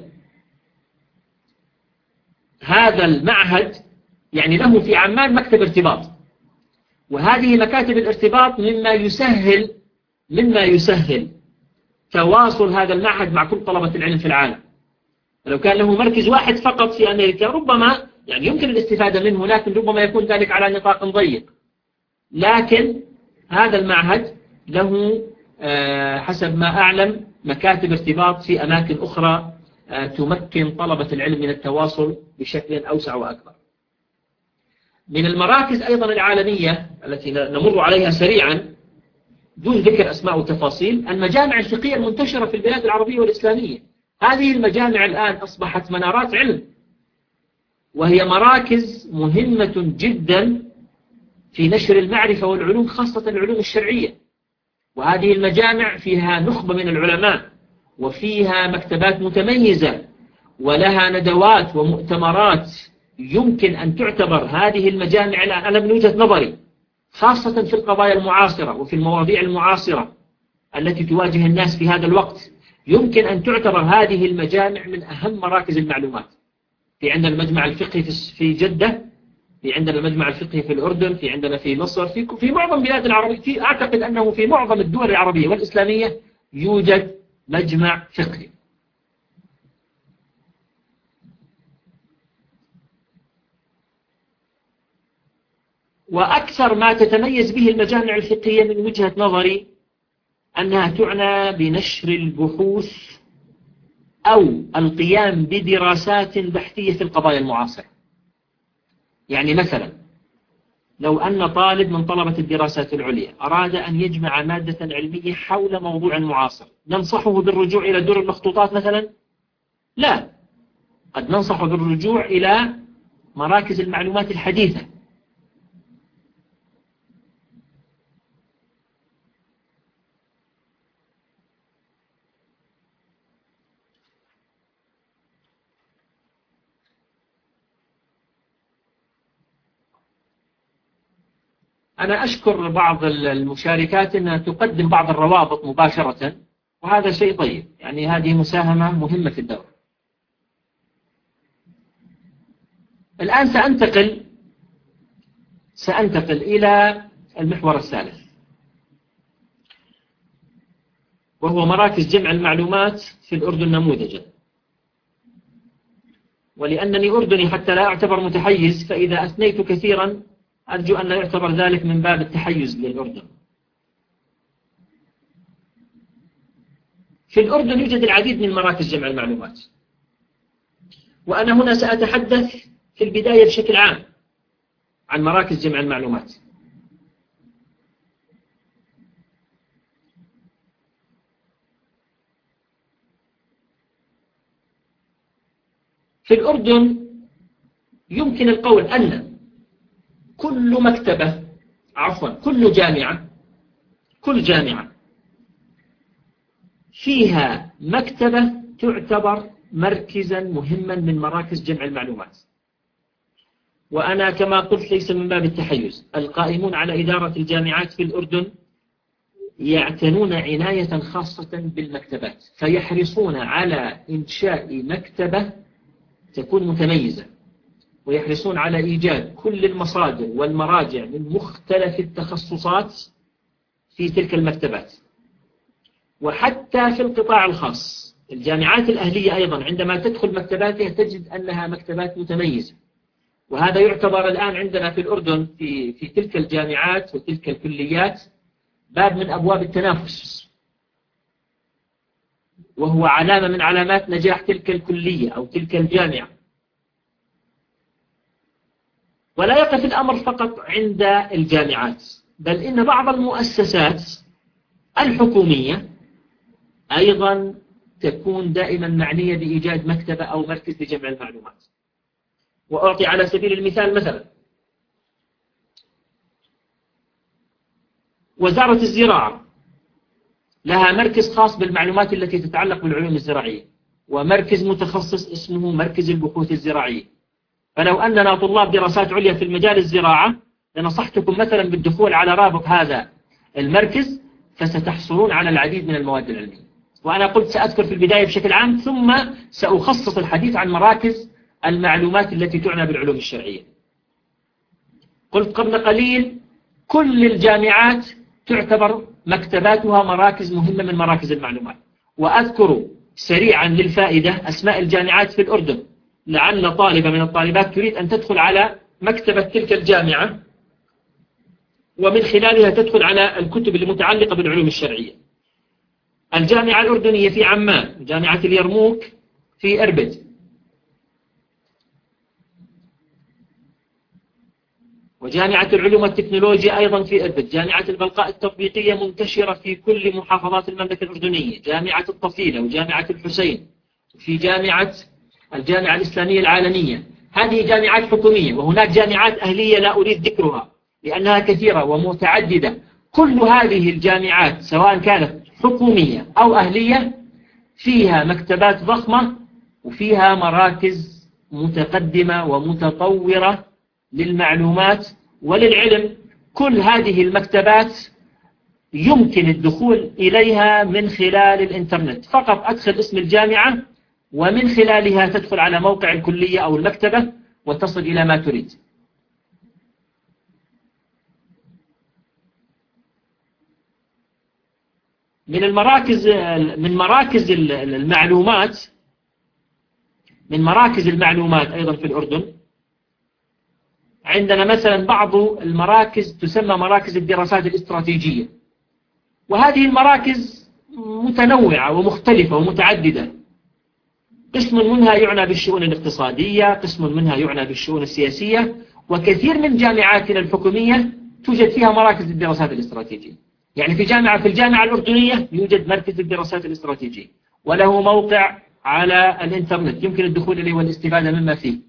هذا المعهد يعني له في عمان مكتب ارتباط، وهذه مكاتب الارتباط مما يسهل مما يسهل تواصل هذا المعهد مع كل طلبة العلم في العالم. لو كان له مركز واحد فقط في أمريكا ربما يعني يمكن الاستفادة منه، لكن ربما يكون ذلك على نطاق ضيق. لكن هذا المعهد له حسب ما أعلم مكاتب ارتباط في أماكن أخرى تمكن طلبة العلم من التواصل بشكل أوسع وأكبر. من المراكز أيضا العالمية التي نمر عليها سريعا دون ذكر أسماء وتفاصيل، المجامع الفقهية المنتشرة في البلاد العربية والإسلامية. هذه المجامع الآن أصبحت منارات علم، وهي مراكز مهمة جدا في نشر المعرفة والعلوم، خاصة العلوم الشرعية. وهذه المجامع فيها نخبة من العلماء، وفيها مكتبات متميزة، ولها ندوات ومؤتمرات. يمكن أن تعتبر هذه المجامع أنا من وجهة نظري خاصة في القضايا المعاصرة وفي المواضيع المعاصرة التي تواجه الناس في هذا الوقت، يمكن أن تعتبر هذه المجامع من أهم مراكز المعلومات. في عندنا المجمع الفقهي في جدة، في عندنا المجمع الفقهي في الأردن، في عندنا في مصر، في في معظم البلاد العربية، في أعتقد أنه في معظم الدول العربية والإسلامية يوجد مجمع فقهي. وأكثر ما تتميز به المجامع الفقهية من وجهة نظري أنها تعنى بنشر البحوث أو القيام بدراسات بحثية في القضايا المعاصرة. يعني مثلا لو أن طالب من طلبة الدراسات العليا أراد أن يجمع مادة علمية حول موضوع معاصر، ننصحه بالرجوع إلى دور المخطوطات مثلا؟ لا، قد ننصحه بالرجوع إلى مراكز المعلومات الحديثة. أنا أشكر بعض المشاركات أنها تقدم بعض الروابط مباشرة، وهذا شيء طيب، يعني هذه مساهمة مهمة في الدورة. الآن سأنتقل سأنتقل إلى المحور الثالث، وهو مراكز جمع المعلومات في الأردن نموذجا. ولأنني أردني حتى لا أعتبر متحيز، فإذا أثنيت كثيرا أرجو أن لا يعتبر ذلك من باب التحيز للأردن. في الأردن يوجد العديد من مراكز جمع المعلومات، وأنا هنا سأتحدث في البداية بشكل عام عن مراكز جمع المعلومات. في الأردن يمكن القول أن كل مكتبة عفوا كل جامعة كل جامعة فيها مكتبة تعتبر مركزا مهما من مراكز جمع المعلومات. وأنا كما قلت ليس من باب التحيز، القائمون على إدارة الجامعات في الأردن يعتنون عناية خاصة بالمكتبات، فيحرصون على إنشاء مكتبة تكون متميزة، ويحرصون على إيجاد كل المصادر والمراجع من مختلف التخصصات في تلك المكتبات. وحتى في القطاع الخاص الجامعات الأهلية أيضا عندما تدخل مكتباتها تجد أنها مكتبات متميزة، وهذا يعتبر الآن عندنا في الأردن في, في تلك الجامعات وتلك الكليات باب من أبواب التنافس، وهو علامة من علامات نجاح تلك الكلية أو تلك الجامعة. ولا يقف الأمر فقط عند الجامعات، بل إن بعض المؤسسات الحكومية أيضا تكون دائما معنية بإيجاد مكتبة أو مركز لجمع المعلومات. وأعطي على سبيل المثال مثلا وزارة الزراعة لها مركز خاص بالمعلومات التي تتعلق بالعلوم الزراعية، ومركز متخصص اسمه مركز البحوث الزراعية. فلو أننا طلاب دراسات عليا في المجال الزراعة لنصحتكم مثلا بالدخول على رابط هذا المركز، فستحصلون على العديد من المواد العلمية. وأنا قلت سأذكر في البداية بشكل عام، ثم سأخصص الحديث عن مراكز المعلومات التي تعنى بالعلوم الشرعية. قلت قبل قليل كل الجامعات تعتبر مكتباتها مراكز مهمة من مراكز المعلومات. وأذكر سريعا للفائدة أسماء الجامعات في الأردن، لعل طالبة من الطالبات تريد أن تدخل على مكتبة تلك الجامعة ومن خلالها تدخل على الكتب المتعلقة بالعلوم الشرعية. الجامعة الأردنية في عمان، جامعة اليرموك في إربد، وجامعة العلوم والتكنولوجيا أيضا في إربد، جامعة البلقاء التطبيقية منتشرة في كل محافظات المملكة الأردنية، جامعة الطفيلة وجامعة الحسين، في جامعة الجامعة الإسلامية العالمية. هذه جامعات حكومية، وهناك جامعات أهلية لا أريد ذكرها لأنها كثيرة ومتعددة. كل هذه الجامعات سواء كانت حكومية أو أهلية فيها مكتبات ضخمة وفيها مراكز متقدمة ومتطورة للمعلومات وللعلم. كل هذه المكتبات يمكن الدخول إليها من خلال الإنترنت، فقط أدخل اسم الجامعة ومن خلالها تدخل على موقع الكلية أو المكتبة وتصل إلى ما تريد. من المراكز من مراكز المعلومات من مراكز المعلومات أيضا في الأردن عندنا مثلا بعض المراكز تسمى مراكز الدراسات الاستراتيجية، وهذه المراكز متنوعة ومختلفة ومتعددة. قسم منها يعنى بالشؤون الاقتصادية، قسم منها يعنى بالشؤون السياسية، وكثير من جامعاتنا الحكومية توجد فيها مراكز الدراسات الاستراتيجية. يعني في جامعة في الجامعة الأردنية يوجد مركز الدراسات الاستراتيجية وله موقع على الإنترنت يمكن الدخول إليه والاستفادة مما فيه.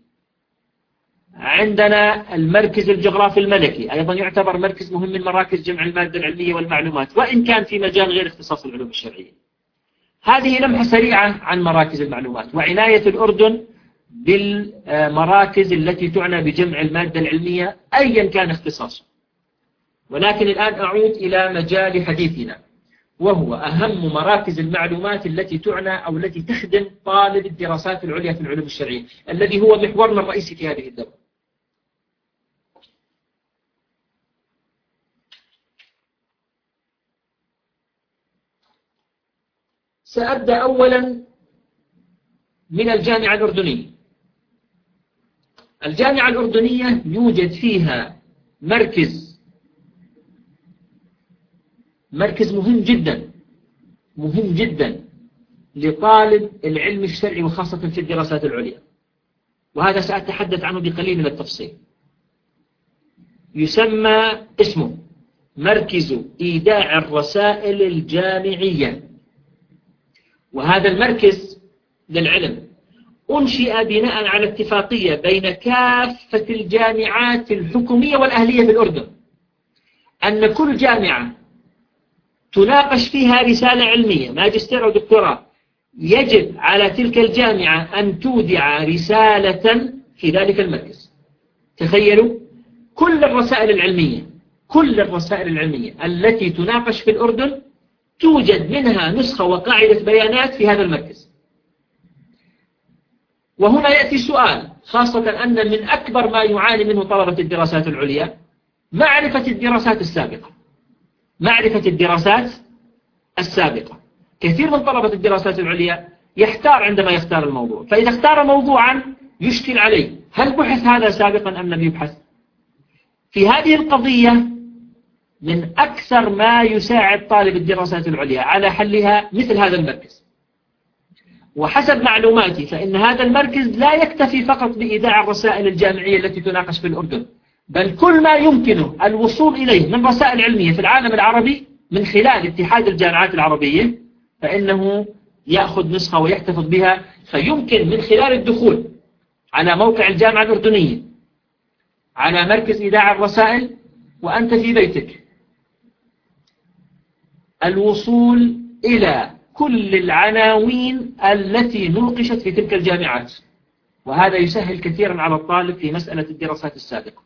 عندنا المركز الجغرافي الملكي أيضا يعتبر مركز مهم من مراكز جمع المادة العلمية والمعلومات، وإن كان في مجال غير اختصاص العلوم الشرعية. هذه لمحة سريعة عن مراكز المعلومات وعناية الأردن بالمراكز التي تعنى بجمع المادة العلمية أيا كان اختصاصه. ولكن الآن أعود إلى مجال حديثنا، وهو أهم مراكز المعلومات التي تعنى أو التي تخدم طالب الدراسات العليا في العلوم الشرعية، الذي هو محورنا الرئيسي في هذه الدورة. سأبدأ أولا من الجامعة الأردنية. الجامعة الأردنية يوجد فيها مركز مركز مهم جدا مهم جدا لطالب العلم الشرعي وخاصة في الدراسات العليا، وهذا سأتحدث عنه بقليل من التفصيل. يسمى اسمه مركز إيداع الرسائل الجامعية، وهذا المركز للعلم أنشئ بناء على اتفاقية بين كافة الجامعات الحكومية والأهلية في الأردن أن كل جامعة تناقش فيها رسالة علمية ماجستير أو دكتوراه يجب على تلك الجامعة أن تودع رسالة في ذلك المركز. تخيلوا كل الرسائل العلمية كل الرسائل العلمية التي تناقش في الأردن توجد منها نسخة وقاعدة بيانات في هذا المركز. وهنا يأتي سؤال، خاصة أن من أكبر ما يعاني منه طلبة الدراسات العليا معرفة الدراسات السابقة معرفة الدراسات السابقة كثير من طلبة الدراسات العليا يحتار عندما يختار الموضوع، فإذا اختار موضوعا يشكل عليه هل بحث هذا سابقا أم لم يبحث. في هذه القضية من أكثر ما يساعد طالب الدراسات العليا على حلها مثل هذا المركز. وحسب معلوماتي فإن هذا المركز لا يكتفي فقط بإيداع الرسائل الجامعية التي تناقش في الأردن، بل كل ما يمكنه الوصول إليه من رسائل علمية في العالم العربي من خلال اتحاد الجامعات العربية فإنه يأخذ نسخة ويحتفظ بها، فيمكن من خلال الدخول على موقع الجامعة الأردنية على مركز إيداع الرسائل وأنت في بيتك الوصول إلى كل العناوين التي نوقشت في تلك الجامعات، وهذا يسهل كثيرا على الطالب في مسألة الدراسات السابقة.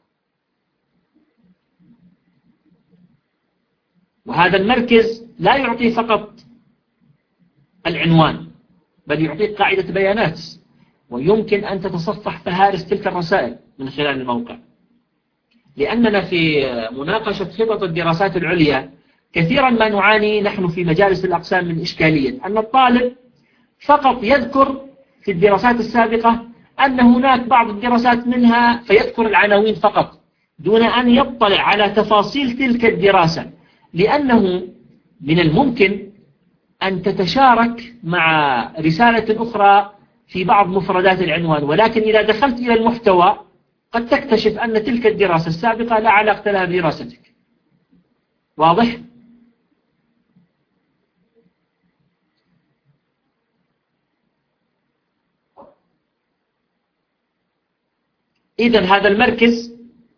وهذا المركز لا يعطي فقط العنوان، بل يعطيك قاعدة بيانات، ويمكن أن تتصفح فهارس تلك الرسائل من خلال الموقع. لأننا في مناقشة خطط الدراسات العليا كثيرا ما نعاني نحن في مجالس الأقسام من إشكالية أن الطالب فقط يذكر في الدراسات السابقة أن هناك بعض الدراسات منها فيذكر العناوين فقط دون أن يطلع على تفاصيل تلك الدراسة، لأنه من الممكن أن تتشارك مع رسالة أخرى في بعض مفردات العنوان، ولكن إذا دخلت إلى المحتوى قد تكتشف أن تلك الدراسة السابقة لا علاقة لها بدراستك. واضح؟ إذن هذا المركز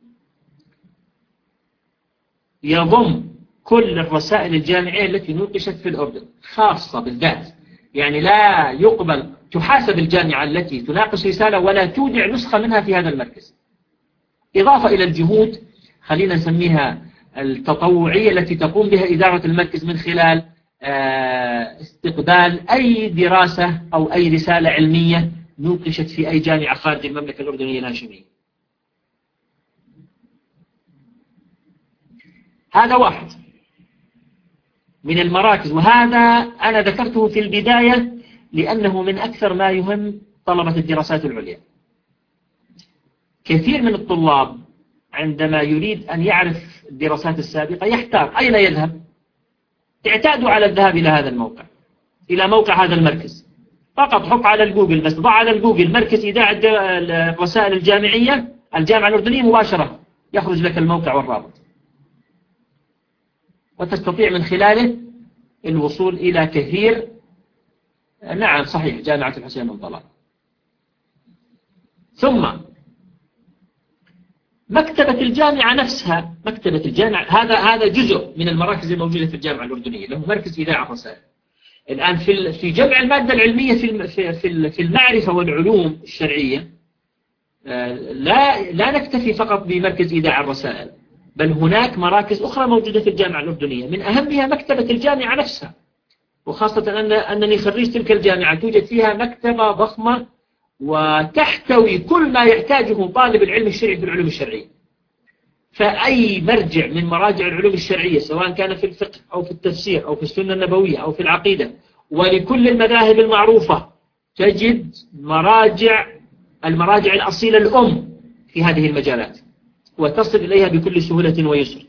يضم كل الرسائل الجامعية التي نوقشت في الأردن خاصة بالذات، يعني لا يقبل تحاسب الجامعة التي تناقش رسالة ولا تودع نسخة منها في هذا المركز، إضافة إلى الجهود خلينا نسميها التطوعية التي تقوم بها إدارة المركز من خلال استقبال أي دراسة أو أي رسالة علمية نوقشت في أي جامعة خارج المملكة الأردنية الهاشمية. هذا واحد من المراكز، وهذا أنا ذكرته في البداية لأنه من أكثر ما يهم طلبة الدراسات العليا. كثير من الطلاب عندما يريد أن يعرف الدراسات السابقة يحتار أين يذهب. اعتادوا على الذهاب إلى هذا الموقع، إلى موقع هذا المركز، فقط حط على الجوجل بس، ضع على الجوجل مركز إذاعة الرسائل الجامعية الجامعة الأردنية مباشرة يخرج لك الموقع والرابط، وتستطيع من خلاله الوصول إلى كثير. نعم صحيح، جامعة الحسين بن طلال. ثم مكتبة الجامعة نفسها، مكتبة الجامعة هذا هذا جزء من المراكز الموجودة في الجامعة الأردنية، له مركز إذاعة الرسائل. الآن في في جمع المادة العلمية في في في المعرفة والعلوم الشرعية لا لا نكتفي فقط بمركز إذاعة الرسائل، بل هناك مراكز أخرى موجودة في الجامعة الأردنية، من أهمها مكتبة الجامعة نفسها، وخاصة أن أنني خريج تلك الجامعة توجد فيها مكتبة ضخمة وتحتوي كل ما يحتاجه طالب العلم الشرعي في العلوم الشرعية. فأي مرجع من مراجع العلوم الشرعية سواء كان في الفقه أو في التفسير أو في السنة النبوية أو في العقيدة، ولكل المذاهب المعروفة تجد مراجع المراجع الأصيلة الأم في هذه المجالات، وتصل إليها بكل سهولة ويسر.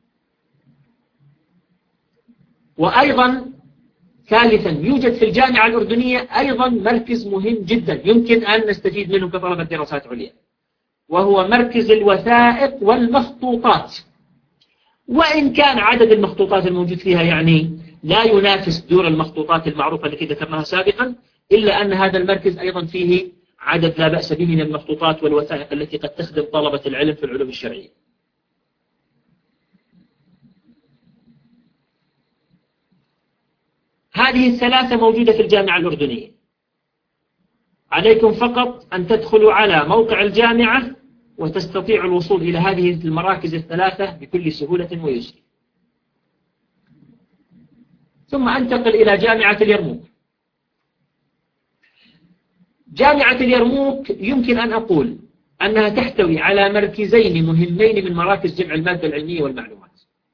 وأيضا ثالثا يوجد في الجامعة الأردنية أيضا مركز مهم جدا يمكن أن نستفيد منه كطلبة دراسات عليا، وهو مركز الوثائق والمخطوطات. وإن كان عدد المخطوطات الموجود فيها يعني لا ينافس دور المخطوطات المعروفة التي ذكرناها سابقا، إلا أن هذا المركز أيضا فيه عدد لا بأس به من المخطوطات والوثائق التي قد تخدم طلبة العلم في العلوم الشرعية. هذه الثلاثة موجودة في الجامعة الأردنية. عليكم فقط أن تدخلوا على موقع الجامعة وتستطيعوا الوصول إلى هذه المراكز الثلاثة بكل سهولة ويسر. ثم أنتقل إلى جامعة اليرموك. جامعة اليرموك يمكن أن أقول أنها تحتوي على مركزين مهمين من مراكز جمع المادة العلمية والمعلومات.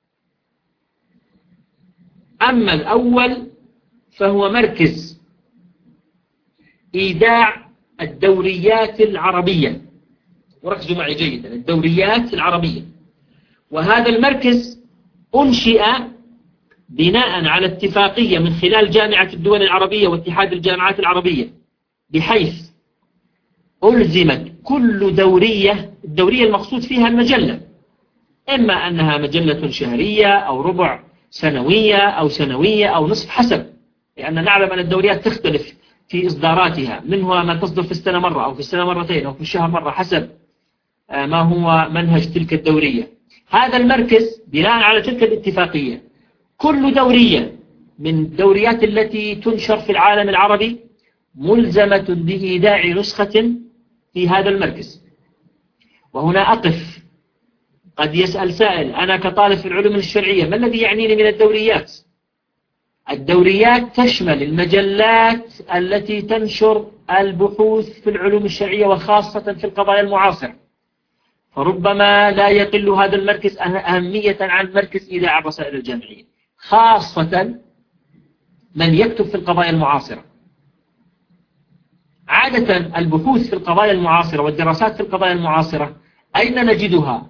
أما الأول فهو مركز إيداع الدوريات العربية، وركزوا معي جيدا، الدوريات العربية. وهذا المركز أنشئ بناء على اتفاقية من خلال جامعة الدول العربية واتحاد الجامعات العربية، بحيث ألزمت كل دورية، الدورية المقصود فيها المجلة، إما أنها مجلة شهرية أو ربع سنوية أو سنوية أو نصف حسب، لأن نعلم أن الدوريات تختلف في إصداراتها، منها ما تصدر في السنة مرة أو في السنة مرتين أو في الشهر مرة حسب ما هو منهج تلك الدورية. هذا المركز بناء على تلك الاتفاقية كل دورية من الدوريات التي تنشر في العالم العربي ملزمة بإيداع نسخة في هذا المركز. وهنا أقف، قد يسأل سائل: أنا كطالب في العلوم الشرعية ما الذي يعنيني من الدوريات؟ الدوريات تشمل المجلات التي تنشر البحوث في العلوم الشرعية وخاصة في القضايا المعاصرة، فربما لا يقل هذا المركز أهمية عن مركز إيداع الرسائل الجامعية، خاصة من يكتب في القضايا المعاصرة. عادة البحوث في القضايا المعاصرة والدراسات في القضايا المعاصرة أين نجدها؟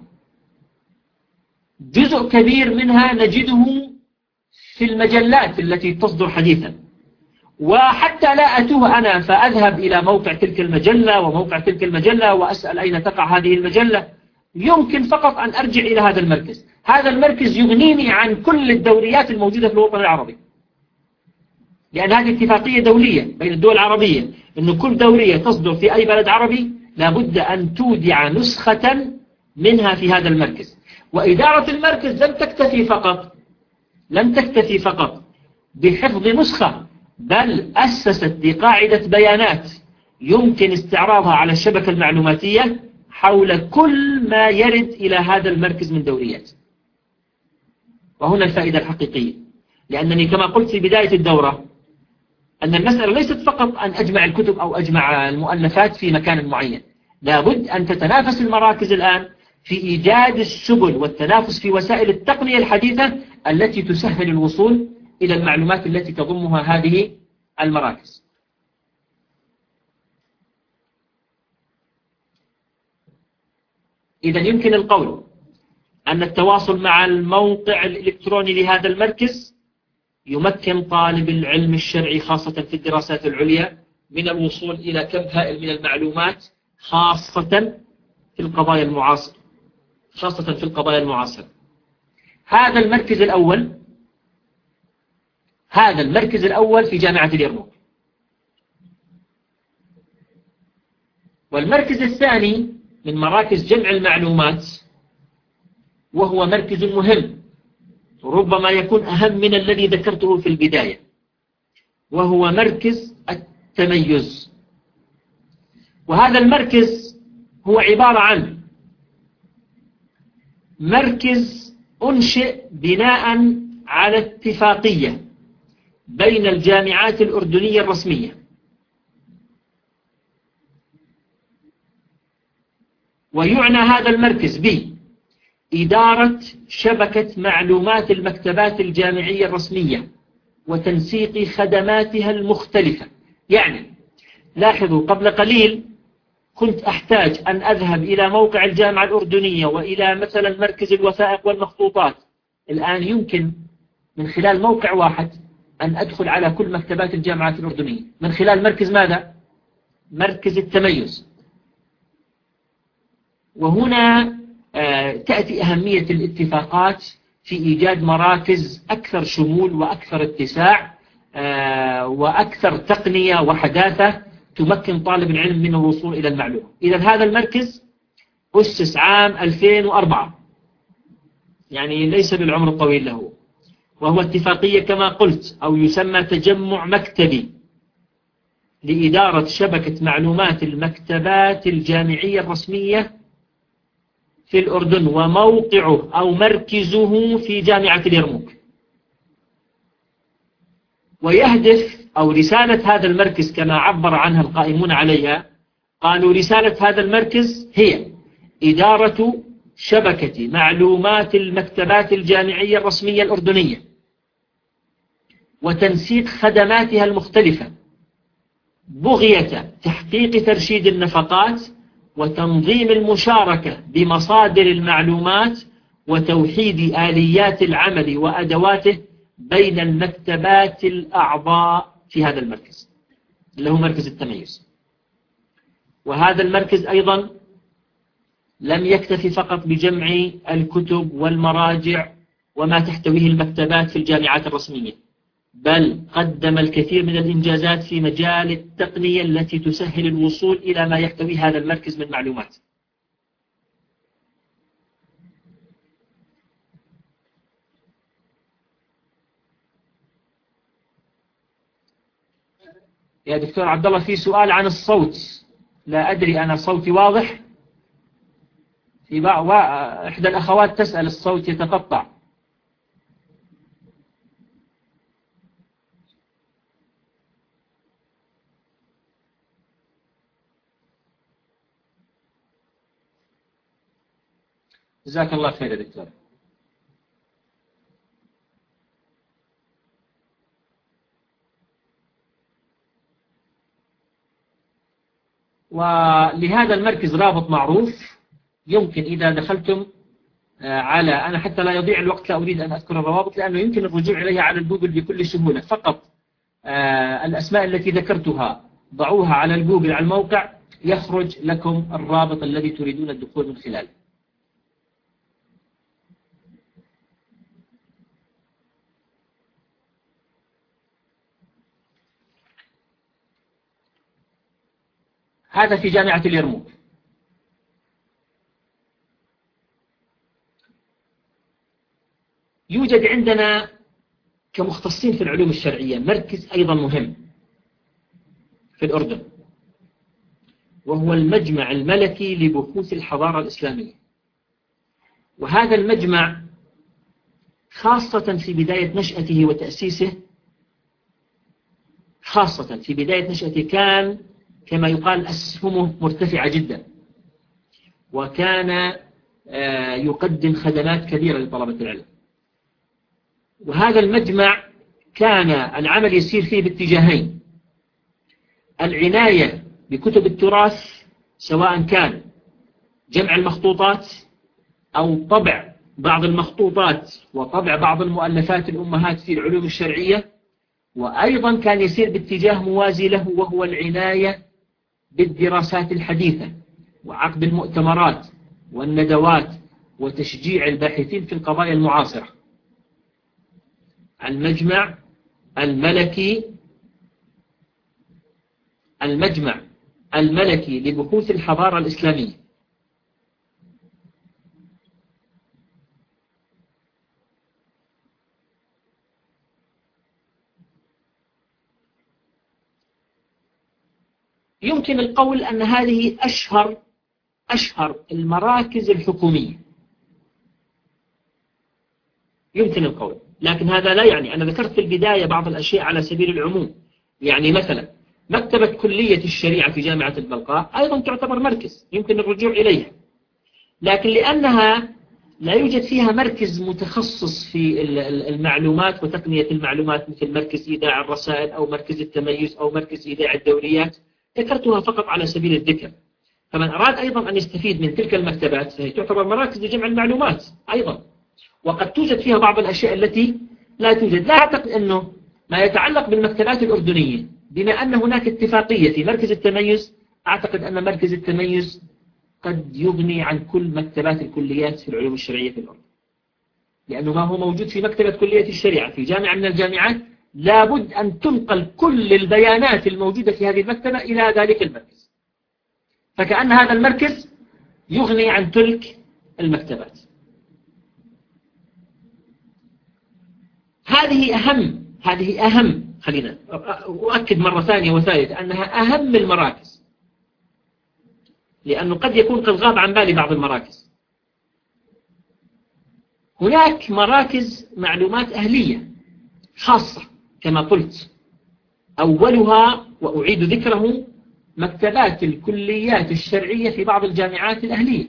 جزء كبير منها نجده في المجلات التي تصدر حديثا، وحتى لا أتوه أنا فأذهب إلى موقع تلك المجلة وموقع تلك المجلة وأسأل أين تقع هذه المجلة، يمكن فقط أن أرجع إلى هذا المركز. هذا المركز يغنيني عن كل الدوريات الموجودة في الوطن العربي، لأن هذه اتفاقية دولية بين الدول العربية أن كل دورية تصدر في أي بلد عربي لابد أن تودع نسخة منها في هذا المركز. وإدارة المركز لم تكتفي فقط لم تكتفي فقط بحفظ نسخة، بل أسست بقاعدة بيانات يمكن استعراضها على الشبكة المعلوماتية حول كل ما يرد إلى هذا المركز من دوريات. وهنا الفائدة الحقيقية، لأنني كما قلت في بداية الدورة أن المسألة ليست فقط أن أجمع الكتب أو أجمع المؤلفات في مكان معين، لابد أن تتنافس المراكز الآن في إيجاد السبل والتنافس في وسائل التقنية الحديثة التي تسهل الوصول إلى المعلومات التي تضمها هذه المراكز. إذا يمكن القول أن التواصل مع الموقع الإلكتروني لهذا المركز يمكن طالب العلم الشرعي خاصة في الدراسات العليا من الوصول إلى كم هائل من المعلومات، خاصة في القضايا المعاصرة خاصة في القضايا المعاصرة. هذا المركز الأول هذا المركز الأول في جامعة اليرموك. والمركز الثاني من مراكز جمع المعلومات، وهو مركز مهم ربما يكون أهم من الذي ذكرته في البداية، وهو مركز التميز. وهذا المركز هو عبارة عن مركز أنشئ بناء على اتفاقية بين الجامعات الأردنية الرسمية ويعنى هذا المركز بإدارة شبكة معلومات المكتبات الجامعية الرسمية وتنسيق خدماتها المختلفة. يعني لاحظوا، قبل قليل كنت أحتاج أن أذهب إلى موقع الجامعة الأردنية وإلى مثلا مركز الوثائق والمخطوطات. الآن يمكن من خلال موقع واحد أن أدخل على كل مكتبات الجامعات الأردنية من خلال مركز ماذا؟ مركز التميز. وهنا آه تأتي أهمية الاتفاقات في إيجاد مراكز أكثر شمول وأكثر اتساع آه وأكثر تقنية وحداثة تمكن طالب العلم من الوصول إلى المعلومة. إذا هذا المركز أسس عام ألفين وأربعة، يعني ليس بالعمر الطويل له، وهو اتفاقية كما قلت أو يسمى تجمع مكتبي لإدارة شبكة معلومات المكتبات الجامعية الرسمية في الأردن، وموقعه أو مركزه في جامعة اليرموك. ويهدف أو رسالة هذا المركز كما عبر عنها القائمون عليها، قالوا رسالة هذا المركز هي إدارة شبكة معلومات المكتبات الجامعية الرسمية الأردنية وتنسيق خدماتها المختلفة بغية تحقيق ترشيد النفقات وتنظيم المشاركة بمصادر المعلومات وتوحيد آليات العمل وأدواته بين المكتبات الأعضاء في هذا المركز اللي هو مركز التميز. وهذا المركز أيضا لم يكتفي فقط بجمع الكتب والمراجع وما تحتويه المكتبات في الجامعات الرسمية، بل قدم الكثير من الإنجازات في مجال التقنية التي تسهل الوصول إلى ما يحتويه هذا المركز من معلومات. يا دكتور عبد الله في سؤال عن الصوت، لا أدري أنا صوتي واضح؟ في بعض إحدى الأخوات تسأل الصوت يتقطع. جزاك الله خير يا دكتور. ولهذا المركز رابط معروف، يمكن إذا دخلتم على، أنا حتى لا يضيع الوقت لا أريد أن أذكر الروابط لأنه يمكن الرجوع إليها على الجوجل بكل سهولة، فقط الأسماء التي ذكرتها ضعوها على الجوجل على الموقع يخرج لكم الرابط الذي تريدون الدخول من خلاله. هذا في جامعة اليرموك. يوجد عندنا كمختصين في العلوم الشرعية مركز أيضا مهم في الأردن، وهو المجمع الملكي لبحوث الحضارة الإسلامية. وهذا المجمع خاصة في بداية نشأته وتأسيسه، خاصة في بداية نشأته كان كما يقال أسهمه مرتفعة جدا، وكان يقدم خدمات كبيرة لطلبة العلم. وهذا المجمع كان العمل يسير فيه باتجاهين: العناية بكتب التراث، سواء كان جمع المخطوطات أو طبع بعض المخطوطات وطبع بعض المؤلفات الأمهات في العلوم الشرعية، وأيضا كان يسير باتجاه موازي له وهو العناية بالدراسات الحديثة وعقد المؤتمرات والندوات وتشجيع الباحثين في القضايا المعاصرة. المجمع الملكي المجمع الملكي لبحوث الحضارة الإسلامية. يمكن القول أن هذه أشهر أشهر المراكز الحكومية، يمكن القول، لكن هذا لا يعني، أنا ذكرت في البداية بعض الأشياء على سبيل العموم. يعني مثلا مكتبة كلية الشريعة في جامعة البلقاء أيضا تعتبر مركز يمكن الرجوع إليها، لكن لأنها لا يوجد فيها مركز متخصص في المعلومات وتقنية المعلومات مثل مركز إيداع الرسائل أو مركز التميز أو مركز إيداع الدوريات، ذكرتها فقط على سبيل الذكر. فمن أراد أيضا أن يستفيد من تلك المكتبات فهي تعتبر مراكز لجمع المعلومات أيضا، وقد توجد فيها بعض الأشياء التي لا توجد. لا أعتقد أنه ما يتعلق بالمكتبات الأردنية، بما أن هناك اتفاقية في مركز التميز، أعتقد أن مركز التميز قد يغني عن كل مكتبات الكليات في العلوم الشرعية في الأردن، لأنه ما هو موجود في مكتبة كلية الشريعة في جامعة من الجامعات لابد أن تنقل كل البيانات الموجودة في هذه المكتبة إلى ذلك المركز، فكأن هذا المركز يغني عن تلك المكتبات. هذه أهم هذه أهم خلينا أؤكد مرة ثانية وثالثة أنها أهم المراكز، لأنه قد يكون قد غاب عن بالي بعض المراكز. هناك مراكز معلومات أهلية خاصة كما قلت، أولها وأعيد ذكره مكتبات الكليات الشرعية في بعض الجامعات الأهلية،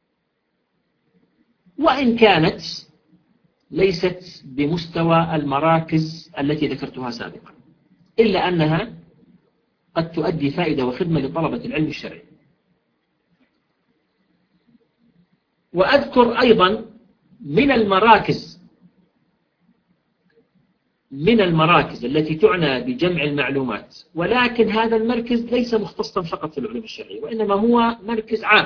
وإن كانت ليست بمستوى المراكز التي ذكرتها سابقا، إلا أنها قد تؤدي فائدة وخدمة لطلبة العلم الشرعي. وأذكر أيضا من المراكز من المراكز التي تعنى بجمع المعلومات، ولكن هذا المركز ليس مختصا فقط في العلوم الشرعية، وإنما هو مركز عام،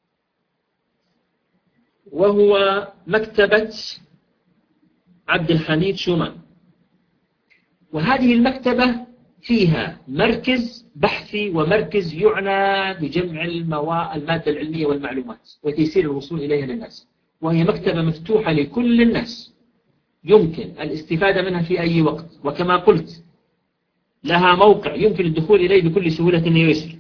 وهو مكتبة عبد الحميد شومان. وهذه المكتبة فيها مركز بحثي ومركز يعنى بجمع المادة العلمية والمعلومات وتيسير الوصول إليها للناس، وهي مكتبة مفتوحة لكل الناس، يمكن الاستفادة منها في أي وقت. وكما قلت لها موقع يمكن الدخول إليه بكل سهولة ويسر.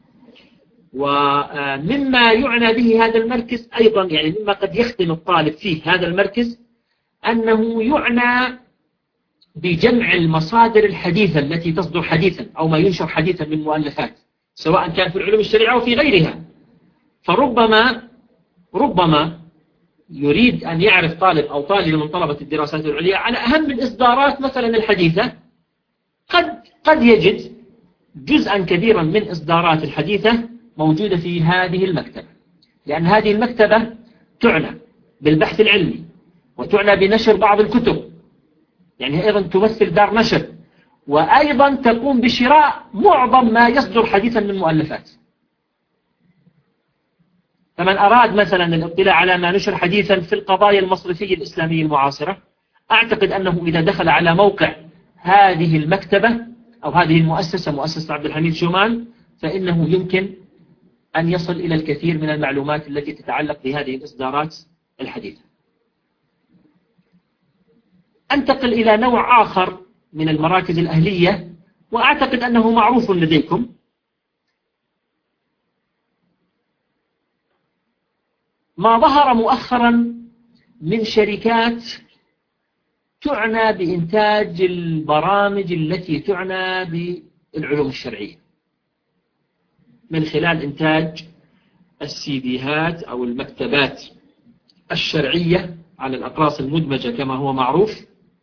ومما يعنى به هذا المركز أيضا، يعني مما قد يخدم الطالب فيه هذا المركز، أنه يعنى بجمع المصادر الحديثة التي تصدر حديثا أو ما ينشر حديثا من مؤلفات، سواء كان في العلوم الشريعة أو في غيرها. فربما ربما يريد أن يعرف طالب أو طالب من طلبة الدراسات العليا على أهم الإصدارات مثلا الحديثة، قد قد يجد جزءا كبيرا من إصدارات الحديثة موجودة في هذه المكتبة، لأن هذه المكتبة تعنى بالبحث العلمي وتعنى بنشر بعض الكتب، يعني أيضا تمثل دار نشر، وأيضا تقوم بشراء معظم ما يصدر حديثا من مؤلفات. فمن أراد مثلا الاطلاع على ما نشر حديثا في القضايا المصرفية الإسلامية المعاصرة، أعتقد أنه إذا دخل على موقع هذه المكتبة أو هذه المؤسسة، مؤسسة عبد الحميد شومان، فإنه يمكن أن يصل إلى الكثير من المعلومات التي تتعلق بهذه الإصدارات الحديثة. أنتقل إلى نوع آخر من المراكز الأهلية، وأعتقد أنه معروف لديكم. ما ظهر مؤخرا من شركات تعنى بإنتاج البرامج التي تعنى بالعلوم الشرعية، من خلال إنتاج السيديهات أو المكتبات الشرعية على الأقراص المدمجة كما هو معروف.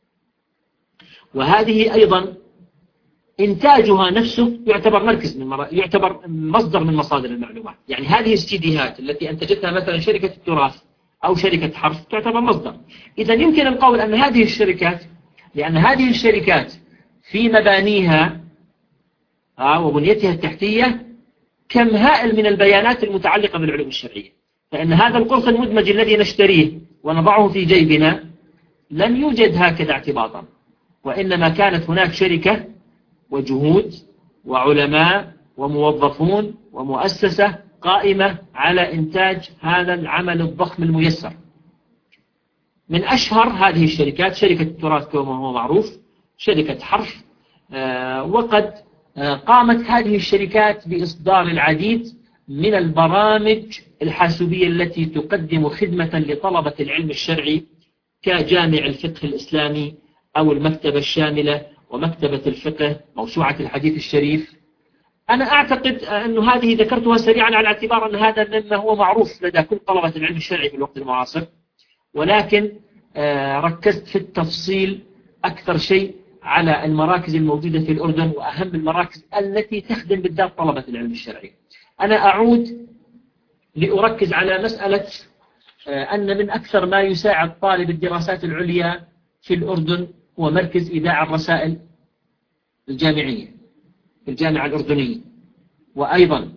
وهذه أيضا إنتاجها نفسه يعتبر مركز من مر... يعتبر مصدر من مصادر المعلومات. يعني هذه السيديهات التي أنتجتها مثلا شركة التراث أو شركة حرف تعتبر مصدر. إذا يمكن القول أن هذه الشركات، لأن هذه الشركات في مبانيها وبنيتها التحتية كم هائل من البيانات المتعلقة بالعلوم الشرعية، فإن هذا القرص المدمج الذي نشتريه ونضعه في جيبنا لم يوجد هكذا اعتباطا، وإنما كانت هناك شركة وجهود وعلماء وموظفون ومؤسسة قائمة على إنتاج هذا العمل الضخم الميسر. من أشهر هذه الشركات شركة التراث كما هو معروف، شركة حرف، وقد قامت هذه الشركات بإصدار العديد من البرامج الحاسوبية التي تقدم خدمة لطلبة العلم الشرعي كجامع الفقه الإسلامي أو المكتبة الشاملة ومكتبة الفقه، موسوعة الحديث الشريف. أنا أعتقد أن هذه ذكرتها سريعا على اعتبار أن هذا مما هو معروف لدى كل طلبة العلم الشرعي في الوقت المعاصر، ولكن ركزت في التفصيل أكثر شيء على المراكز الموجودة في الأردن وأهم المراكز التي تخدم بالذات طلبة العلم الشرعي. أنا أعود لأركز على مسألة أن من أكثر ما يساعد طالب الدراسات العليا في الأردن هو مركز إيداع الرسائل الجامعية في الجامعة الأردنية، وأيضا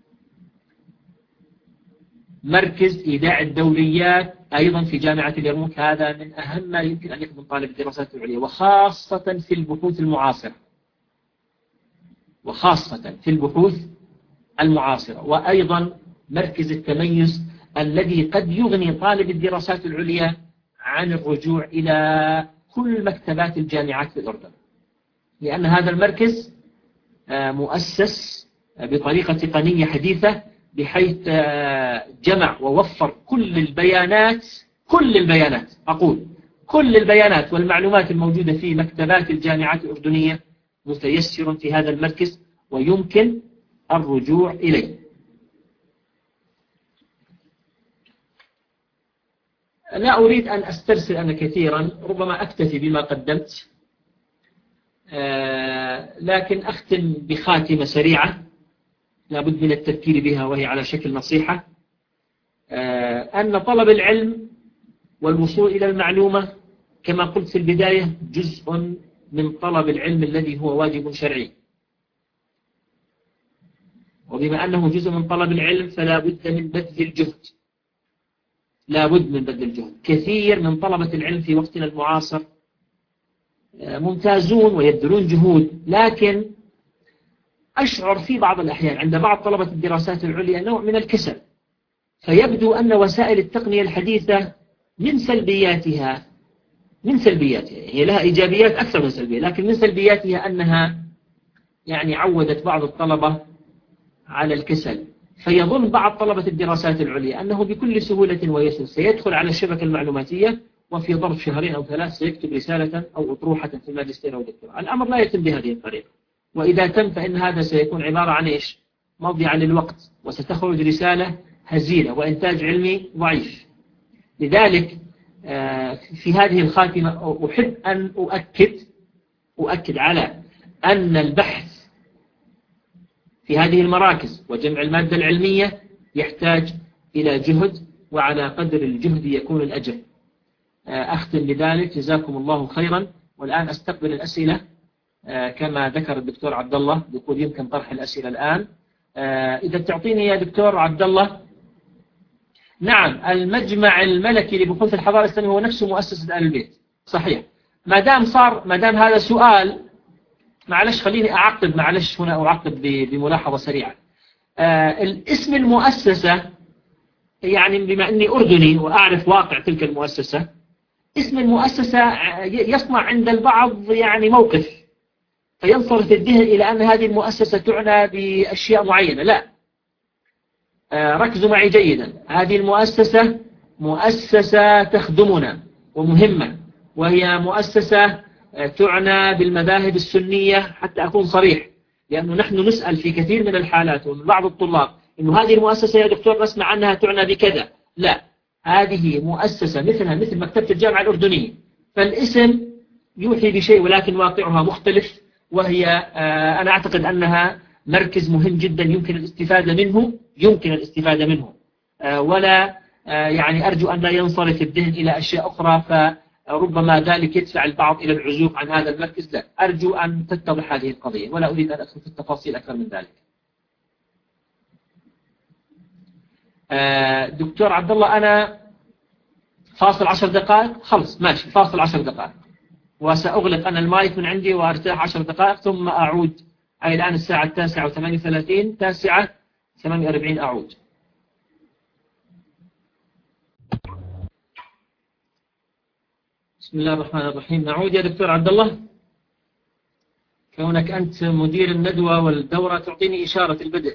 مركز إيداع الدوريات أيضا في جامعة اليرموك. هذا من أهم ما يمكن أن يخدم طالب الدراسات العليا، وخاصة في البحوث المعاصرة وخاصة في البحوث المعاصرة وأيضا مركز التميز الذي قد يغني طالب الدراسات العليا عن الرجوع إلى كل مكتبات الجامعات في الأردن، لأن هذا المركز مؤسس بطريقة تقنية حديثة، بحيث جمع ووفر كل البيانات كل البيانات أقول كل البيانات والمعلومات الموجودة في مكتبات الجامعات الأردنية متيسر في هذا المركز ويمكن الرجوع إليه. لا أريد أن أسترسل أنا كثيرا، ربما أكتفي بما قدمت، لكن أختم بخاتمة سريعة لابد من التذكير بها، وهي على شكل نصيحة، أن طلب العلم والوصول إلى المعلومة كما قلت في البداية جزء من طلب العلم الذي هو واجب شرعي، وبما أنه جزء من طلب العلم فلا بد من بذل الجهد لا بد من بذل الجهد. كثير من طلبة العلم في وقتنا المعاصر ممتازون ويبذلون جهود، لكن أشعر في بعض الأحيان عند بعض طلبة الدراسات العليا نوع من الكسل، فيبدو أن وسائل التقنية الحديثة من سلبياتها من سلبياتها هي لها إيجابيات أكثر من سلبية، لكن من سلبياتها أنها يعني عودت بعض الطلبة على الكسل، فيظن بعض طلبة الدراسات العليا أنه بكل سهولة ويسر سيدخل على الشبكة المعلوماتية وفي ظرف شهرين أو ثلاث سيكتب رسالة أو أطروحة في الماجستير أو الدكتوراه. الأمر لا يتم بهذه الطريقة، وإذا تم فإن هذا سيكون عبارة عن إيش؟ مضيعة للوقت، وستخرج رسالة هزيلة وإنتاج علمي ضعيف. لذلك في هذه الخاتمة أحب أن أؤكد أؤكد على أن البحث في هذه المراكز وجمع المادة العلمية يحتاج إلى جهد، وعلى قدر الجهد يكون الأجر. أختم بذلك، جزاكم الله خيرا. والآن أستقبل الأسئلة كما ذكر الدكتور عبد الله، يقول يمكن طرح الأسئلة الآن. إذا تعطيني يا دكتور عبد الله. نعم، المجمع الملكي لبحوث الحضارة الإسلامية هو نفسه مؤسسة آل البيت، صحيح. ما دام صار ما دام هذا سؤال، معلش خليني أعقب معلش هنا أعقب بملاحظة سريعة. آه الاسم المؤسسة، يعني بما أني أردني وأعرف واقع تلك المؤسسة، اسم المؤسسة يصنع عند البعض يعني موقف، فينصرف الذهن إلى أن هذه المؤسسة تعنى بأشياء معينة. لا، آه ركزوا معي جيدا. هذه المؤسسة مؤسسة تخدمنا ومهمة، وهي مؤسسة تعنى بالمذاهب السنية، حتى أكون صريح، لأنه نحن نسأل في كثير من الحالات ومن بعض الطلاب إنه هذه المؤسسة يا دكتور نسمع عنها تعنى بكذا. لا، هذه مؤسسة مثلها مثل مكتبة الجامعة الأردنية، فالاسم يوحي بشيء ولكن واقعها مختلف، وهي أنا أعتقد أنها مركز مهم جدا يمكن الاستفادة منه يمكن الاستفادة منه ولا يعني أرجو أن لا ينصرف الذهن إلى أشياء أخرى، فربما ذلك يدفع البعض إلى العزوف عن هذا المركز. لا، أرجو أن تتضح هذه القضية، ولا أريد أن أدخل في التفاصيل أكثر من ذلك. دكتور عبد الله، أنا فاصل عشر دقائق. خلص ماشي، فاصل عشر دقائق، وسأغلق أنا المايك من عندي وأرتاح عشر دقائق ثم أعود. أي الآن الساعة التاسعة وثمانية وثلاثين، تاسعة ثمانية وأربعين أعود. بسم الله الرحمن الرحيم. نعود يا دكتور عبد الله. كونك أنت مدير الندوة والدورة تعطيني إشارة البدء.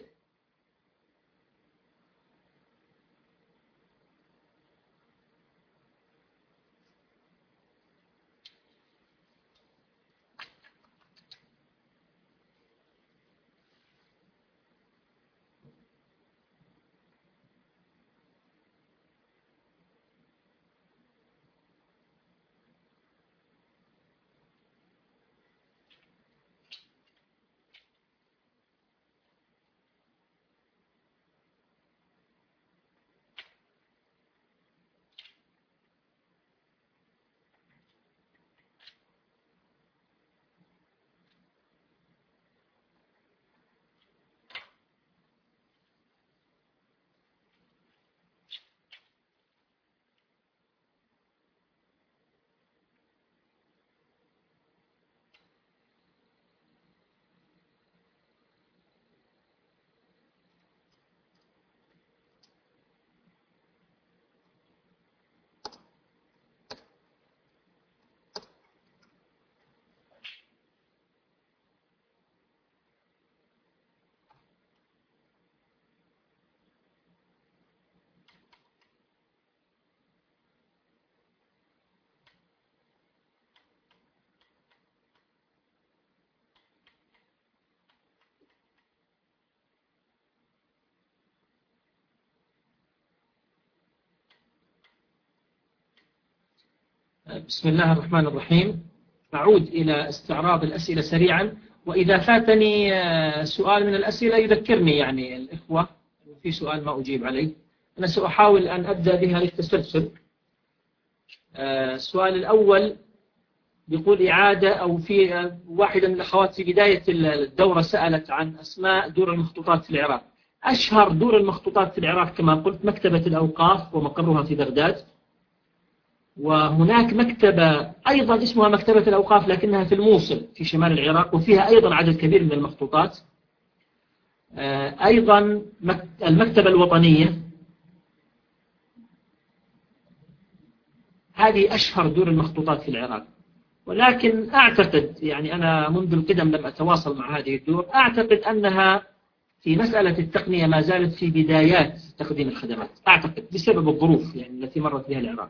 بسم الله الرحمن الرحيم. أعود إلى استعراض الأسئلة سريعا، وإذا فاتني سؤال من الأسئلة يذكرني يعني الإخوة في سؤال ما أجيب عليه. أنا سأحاول أن أبدأ بها للتسلسل. السؤال الأول يقول إعادة، أو في واحدة من الأخوات في بداية الدورة سألت عن أسماء دور المخطوطات في العراق. أشهر دور المخطوطات في العراق كما قلت مكتبة الأوقاف ومقرها في بغداد، وهناك مكتبة أيضا اسمها مكتبة الأوقاف لكنها في الموصل في شمال العراق، وفيها أيضا عدد كبير من المخطوطات. أيضا المكتبة الوطنية، هذه أشهر دور المخطوطات في العراق. ولكن أعتقد يعني أنا منذ القدم لم أتواصل مع هذه الدور، أعتقد أنها في مسألة التقنية ما زالت في بدايات تقديم الخدمات، أعتقد بسبب الظروف يعني التي مرت بها العراق.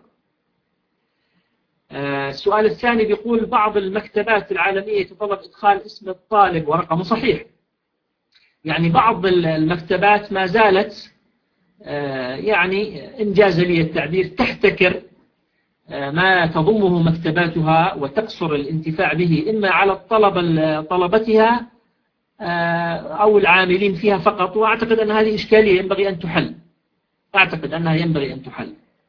السؤال الثاني بيقول بعض المكتبات العالمية يتطلب إدخال اسم الطالب ورقمه. صحيح، يعني بعض المكتبات ما زالت يعني إنجاز لي التعبير تحتكر ما تضمه مكتباتها وتقصر الانتفاع به إما على الطلبة طلبتها أو العاملين فيها فقط، وأعتقد أن هذه إشكالية ينبغي أن تحل، أعتقد أنها ينبغي أن تحل.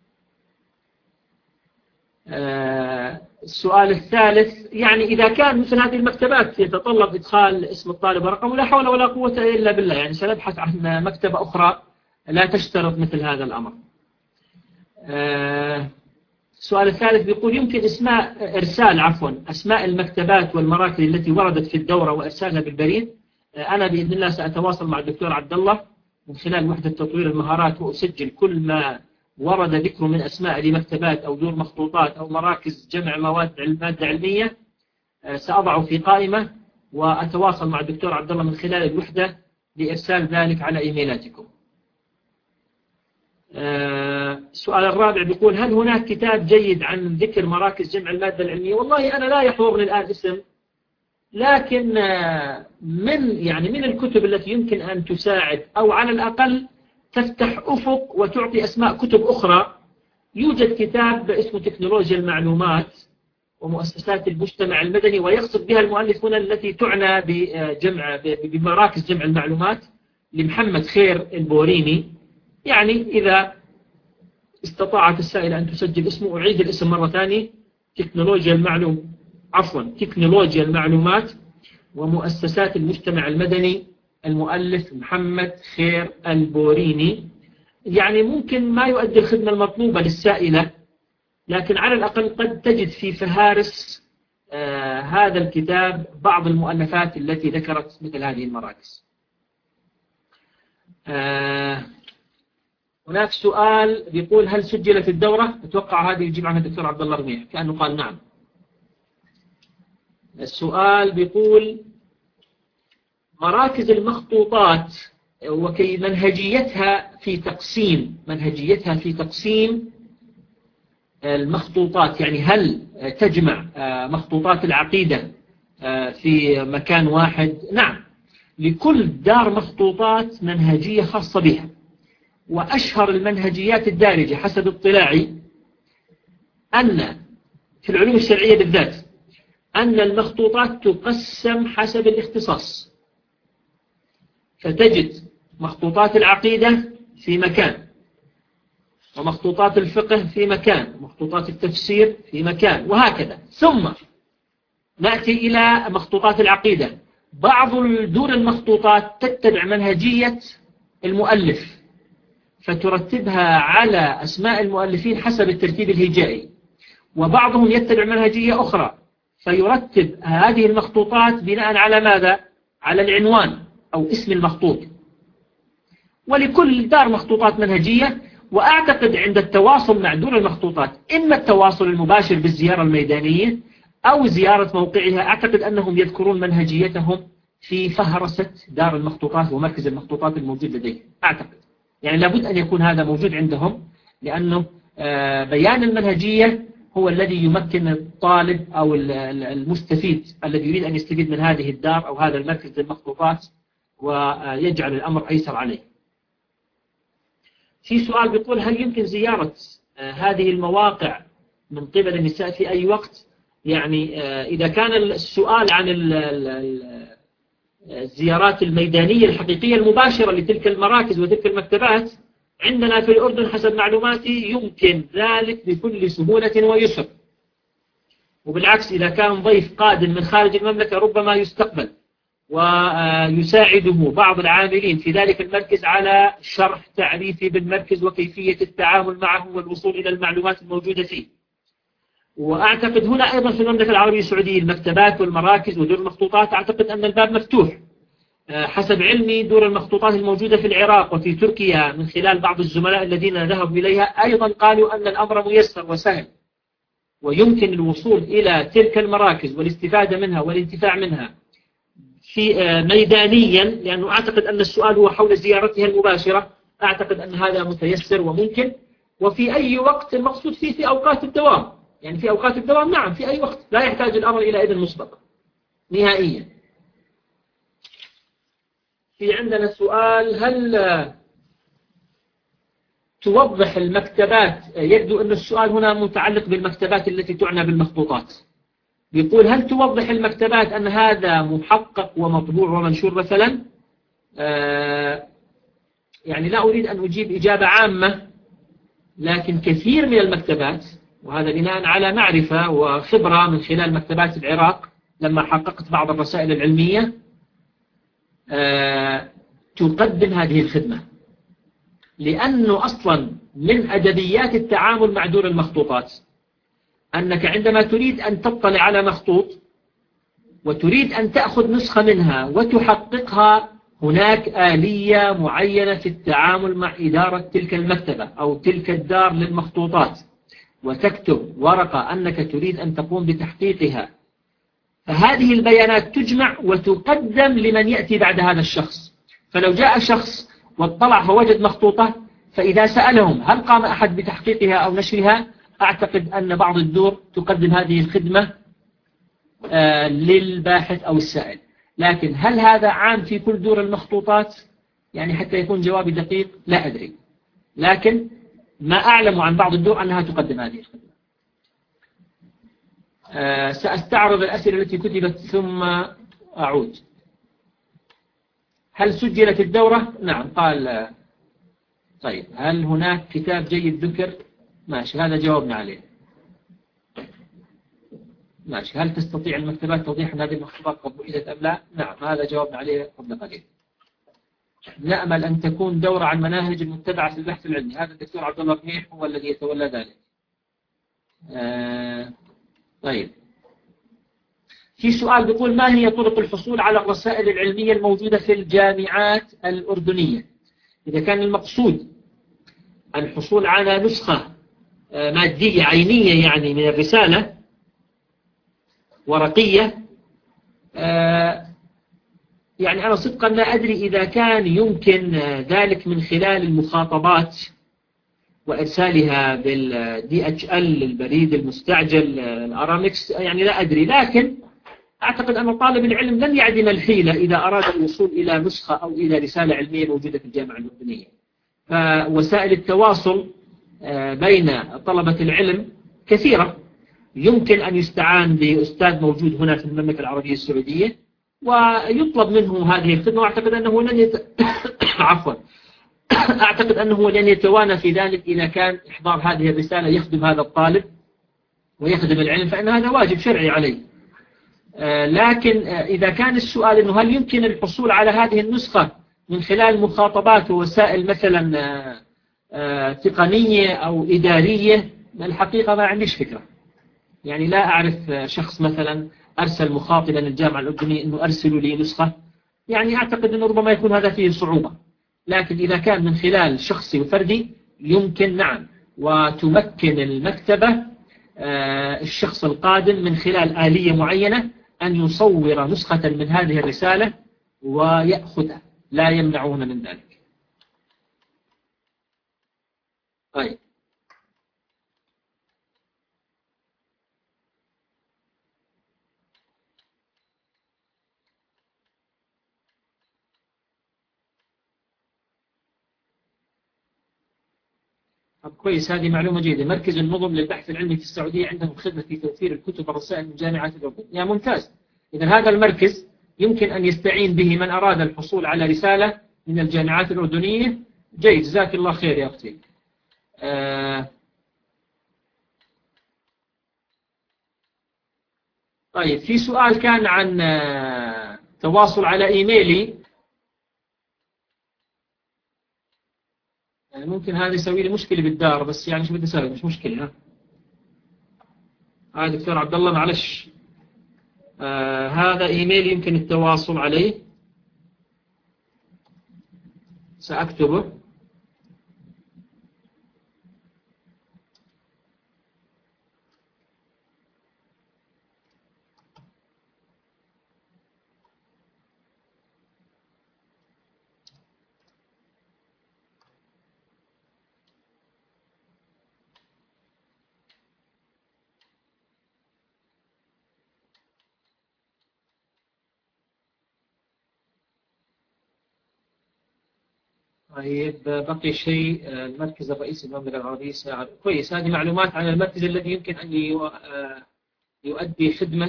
السؤال الثالث يعني إذا كان مثل هذه المكتبات يتطلب إدخال اسم الطالب ورقمه لا حول ولا قوة إلا بالله، يعني سنبحث عن مكتبة أخرى لا تشترط مثل هذا الأمر. السؤال الثالث بيقول يمكن اسماء إرسال عفوا أسماء المكتبات والمراكز التي وردت في الدورة وإرسالها بالبريد. أنا بإذن الله سأتواصل مع الدكتور عبد الله من خلال وحدة تطوير المهارات وأسجل كل ما ورد ذكره من أسماء لمكتبات أو دور مخطوطات أو مراكز جمع مواد مادة علمية، سأضعه في قائمة وأتواصل مع الدكتور عبد الله من خلال الوحدة لإرسال ذلك على إيميلاتكم. السؤال الرابع بيقول هل هناك كتاب جيد عن ذكر مراكز جمع المادة العلمية؟ والله أنا لا يحضرني الآن اسم، لكن من يعني من الكتب التي يمكن أن تساعد أو على الأقل تفتح أفق وتعطي أسماء كتب أخرى، يوجد كتاب اسمه تكنولوجيا المعلومات ومؤسسات المجتمع المدني، ويقصد بها المؤلفون التي تعنى بجمع بمراكز جمع المعلومات لمحمد خير البوريني. يعني إذا استطاعت السائلة أن تسجل اسمه، أعيد الاسم مرة ثانية، تكنولوجيا المعلوم عفوا تكنولوجيا المعلومات ومؤسسات المجتمع المدني، المؤلف محمد خير البوريني. يعني ممكن ما يؤدي الخدمة المطلوبة للسائلة، لكن على الأقل قد تجد في فهارس آه هذا الكتاب بعض المؤلفات التي ذكرت مثل هذه المراكز. آه هناك سؤال بيقول هل سجلت الدورة؟ أتوقع هذه يجيب عنها الدكتور عبد الله رميح كأنه قال نعم. السؤال بيقول مراكز المخطوطات وكي منهجيتها في تقسيم منهجيتها في تقسيم المخطوطات، يعني هل تجمع مخطوطات العقيدة في مكان واحد؟ نعم، لكل دار مخطوطات منهجية خاصة بها، وأشهر المنهجيات الدارجة حسب اطلاعي أن في العلوم الشرعية بالذات أن المخطوطات تقسم حسب الاختصاص، فتجد مخطوطات العقيدة في مكان، ومخطوطات الفقه في مكان، ومخطوطات التفسير في مكان، وهكذا. ثم نأتي إلى مخطوطات العقيدة، بعض دور المخطوطات تتبع منهجية المؤلف فترتبها على أسماء المؤلفين حسب الترتيب الهجائي، وبعضهم يتبع منهجية أخرى فيرتب هذه المخطوطات بناء على ماذا؟ على العنوان أو اسم المخطوط. ولكل دار مخطوطات منهجية، وأعتقد عند التواصل مع دور المخطوطات إما التواصل المباشر بالزيارة الميدانية أو زيارة موقعها، أعتقد أنهم يذكرون منهجيتهم في فهرسة دار المخطوطات ومركز المخطوطات الموجود لديه. أعتقد يعني لابد أن يكون هذا موجود عندهم، لأنه بيان المنهجية هو الذي يمكن الطالب أو المستفيد الذي يريد أن يستفيد من هذه الدار أو هذا المركز للمخطوطات ويجعل الأمر أيسر عليه. في سؤال بيقول هل يمكن زيارة هذه المواقع من قبل النساء في أي وقت؟ يعني إذا كان السؤال عن الزيارات الميدانية الحقيقية المباشرة لتلك المراكز وتلك المكتبات، عندنا في الأردن حسب معلوماتي يمكن ذلك بكل سهولة ويسر، وبالعكس إذا كان ضيف قادم من خارج المملكة ربما يستقبل ويساعده بعض العاملين في ذلك المركز على شرح تعريفي بالمركز وكيفية التعامل معه والوصول إلى المعلومات الموجودة فيه. وأعتقد هنا أيضا في المملكة العربية السعودية المكتبات والمراكز ودور المخطوطات أعتقد أن الباب مفتوح. حسب علمي دور المخطوطات الموجودة في العراق وفي تركيا من خلال بعض الزملاء الذين ذهبوا إليها أيضا قالوا أن الأمر ميسر وسهل، ويمكن الوصول إلى تلك المراكز والاستفادة منها والانتفاع منها في ميدانيا، لأنه أعتقد أن السؤال هو حول زيارتها المباشرة، أعتقد أن هذا متيسر وممكن. وفي أي وقت المقصود فيه في أوقات الدوام، يعني في أوقات الدوام نعم في أي وقت، لا يحتاج الأمر إلى إذن مسبق نهائيا. في عندنا سؤال: هل توضح المكتبات، يبدو أن السؤال هنا متعلق بالمكتبات التي تعنى بالمخطوطات، يقول هل توضح المكتبات أن هذا محقق ومطبوع ومنشور مثلا؟ آه يعني لا أريد أن أجيب إجابة عامة، لكن كثير من المكتبات، وهذا بناء على معرفة وخبرة من خلال مكتبات العراق لما حققت بعض الرسائل العلمية، آه تقدم هذه الخدمة، لأنه أصلا من أدبيات التعامل مع دور المخطوطات أنك عندما تريد أن تطلع على مخطوط وتريد أن تأخذ نسخة منها وتحققها، هناك آلية معينة في التعامل مع إدارة تلك المكتبة أو تلك الدار للمخطوطات، وتكتب ورقة أنك تريد أن تقوم بتحقيقها، فهذه البيانات تجمع وتقدم لمن يأتي بعد هذا الشخص. فلو جاء شخص واطلع فوجد مخطوطة، فإذا سألهم هل قام أحد بتحقيقها أو نشرها، أعتقد أن بعض الدور تقدم هذه الخدمة آه للباحث أو السائل. لكن هل هذا عام في كل دور المخطوطات؟ يعني حتى يكون جوابي دقيق لا أدري، لكن ما أعلم عن بعض الدور أنها تقدم هذه الخدمة. آه سأستعرض الأسئلة التي كتبت ثم أعود. هل سجلت الدورة؟ نعم قال. طيب هل هناك كتاب جيد ذكر؟ ماشي، هذا جاوبنا عليه. ماشي، هل تستطيع المكتبات توضيح أن هذه المخطوطات قد وجدت أم لا؟ نعم، هذا جاوبنا عليه قبل قليل. نأمل أن تكون دورة عن مناهج المتبعة في البحث العلمي، هذا الدكتور عبد الله رميح هو الذي يتولى ذلك. آه طيب، في سؤال بيقول: ما هي طرق الحصول على الرسائل العلمية الموجودة في الجامعات الأردنية؟ إذا كان المقصود الحصول على نسخة مادية عينية يعني من الرسالة ورقية، يعني أنا صدقا لا أدري إذا كان يمكن ذلك من خلال المخاطبات وإرسالها بالدي اتش ال البريد المستعجل الأرامكس، يعني لا أدري، لكن أعتقد أن طالب العلم لن يعدم الحيلة إذا أراد الوصول إلى نسخة أو إلى رسالة علمية موجودة في الجامعة الأردنية. فوسائل التواصل بين طلبة العلم كثيرة، يمكن أن يستعان بأستاذ موجود هنا في المملكة العربية السعودية ويطلب منه هذه الخدمة، وأعتقد أنه لن يت... عفوا أعتقد أنه لن يتوانى في ذلك إذا كان إحضار هذه الرسالة يخدم هذا الطالب ويخدم العلم، فإن هذا واجب شرعي عليه. لكن إذا كان السؤال أنه هل يمكن الحصول على هذه النسخة من خلال مخاطبات ووسائل مثلا تقنية أو إدارية، الحقيقة ما عنديش فكرة. يعني لا أعرف شخص مثلا أرسل مخاطبا للجامعة الأردنية أنه أرسلوا لي نسخة، يعني أعتقد أنه ربما يكون هذا فيه صعوبة. لكن إذا كان من خلال شخصي وفردي يمكن نعم، وتمكن المكتبة الشخص القادم من خلال آلية معينة أن يصور نسخة من هذه الرسالة ويأخذها، لا يمنعون من ذلك. طيب، كويس، هذه معلومة جيدة. مركز النظم للبحث العلمي في السعودية عندهم خدمة في توفير الكتب والرسائل من جامعات الأردن. يا ممتاز، إذا هذا المركز يمكن أن يستعين به من أراد الحصول على رسالة من الجامعات الأردنية. جيد، جزاك الله خير يا أختي. آه طيب، في سؤال كان عن آه تواصل على إيميلي، يعني ممكن هذا يسوي لي مشكلة بالدار، بس يعني شو بدي أسوي، مش مشكلة. ها هاي دكتور عبد الله معلش، آه هذا إيميل يمكن التواصل عليه، سأكتبه. طيب بقي شيء، المركز الرئيسي للمملكة العربية الساعدة. كويس، هذه معلومات عن المركز الذي يمكن أن يؤدي خدمة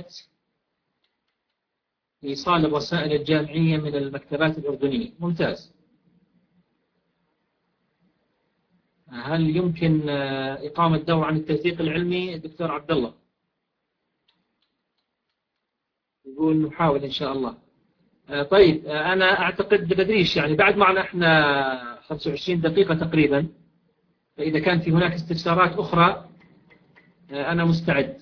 إيصال الرسائل الجامعية من المكتبات الأردنية. ممتاز. هل يمكن إقامة دورة عن التوثيق العلمي؟ الدكتور عبد الله يقول نحاول إن شاء الله. طيب أنا أعتقد بدريش، يعني بعد معنا إحنا خمسة وعشرين دقيقة تقريبا، فإذا كان في هناك استفسارات أخرى أنا مستعد.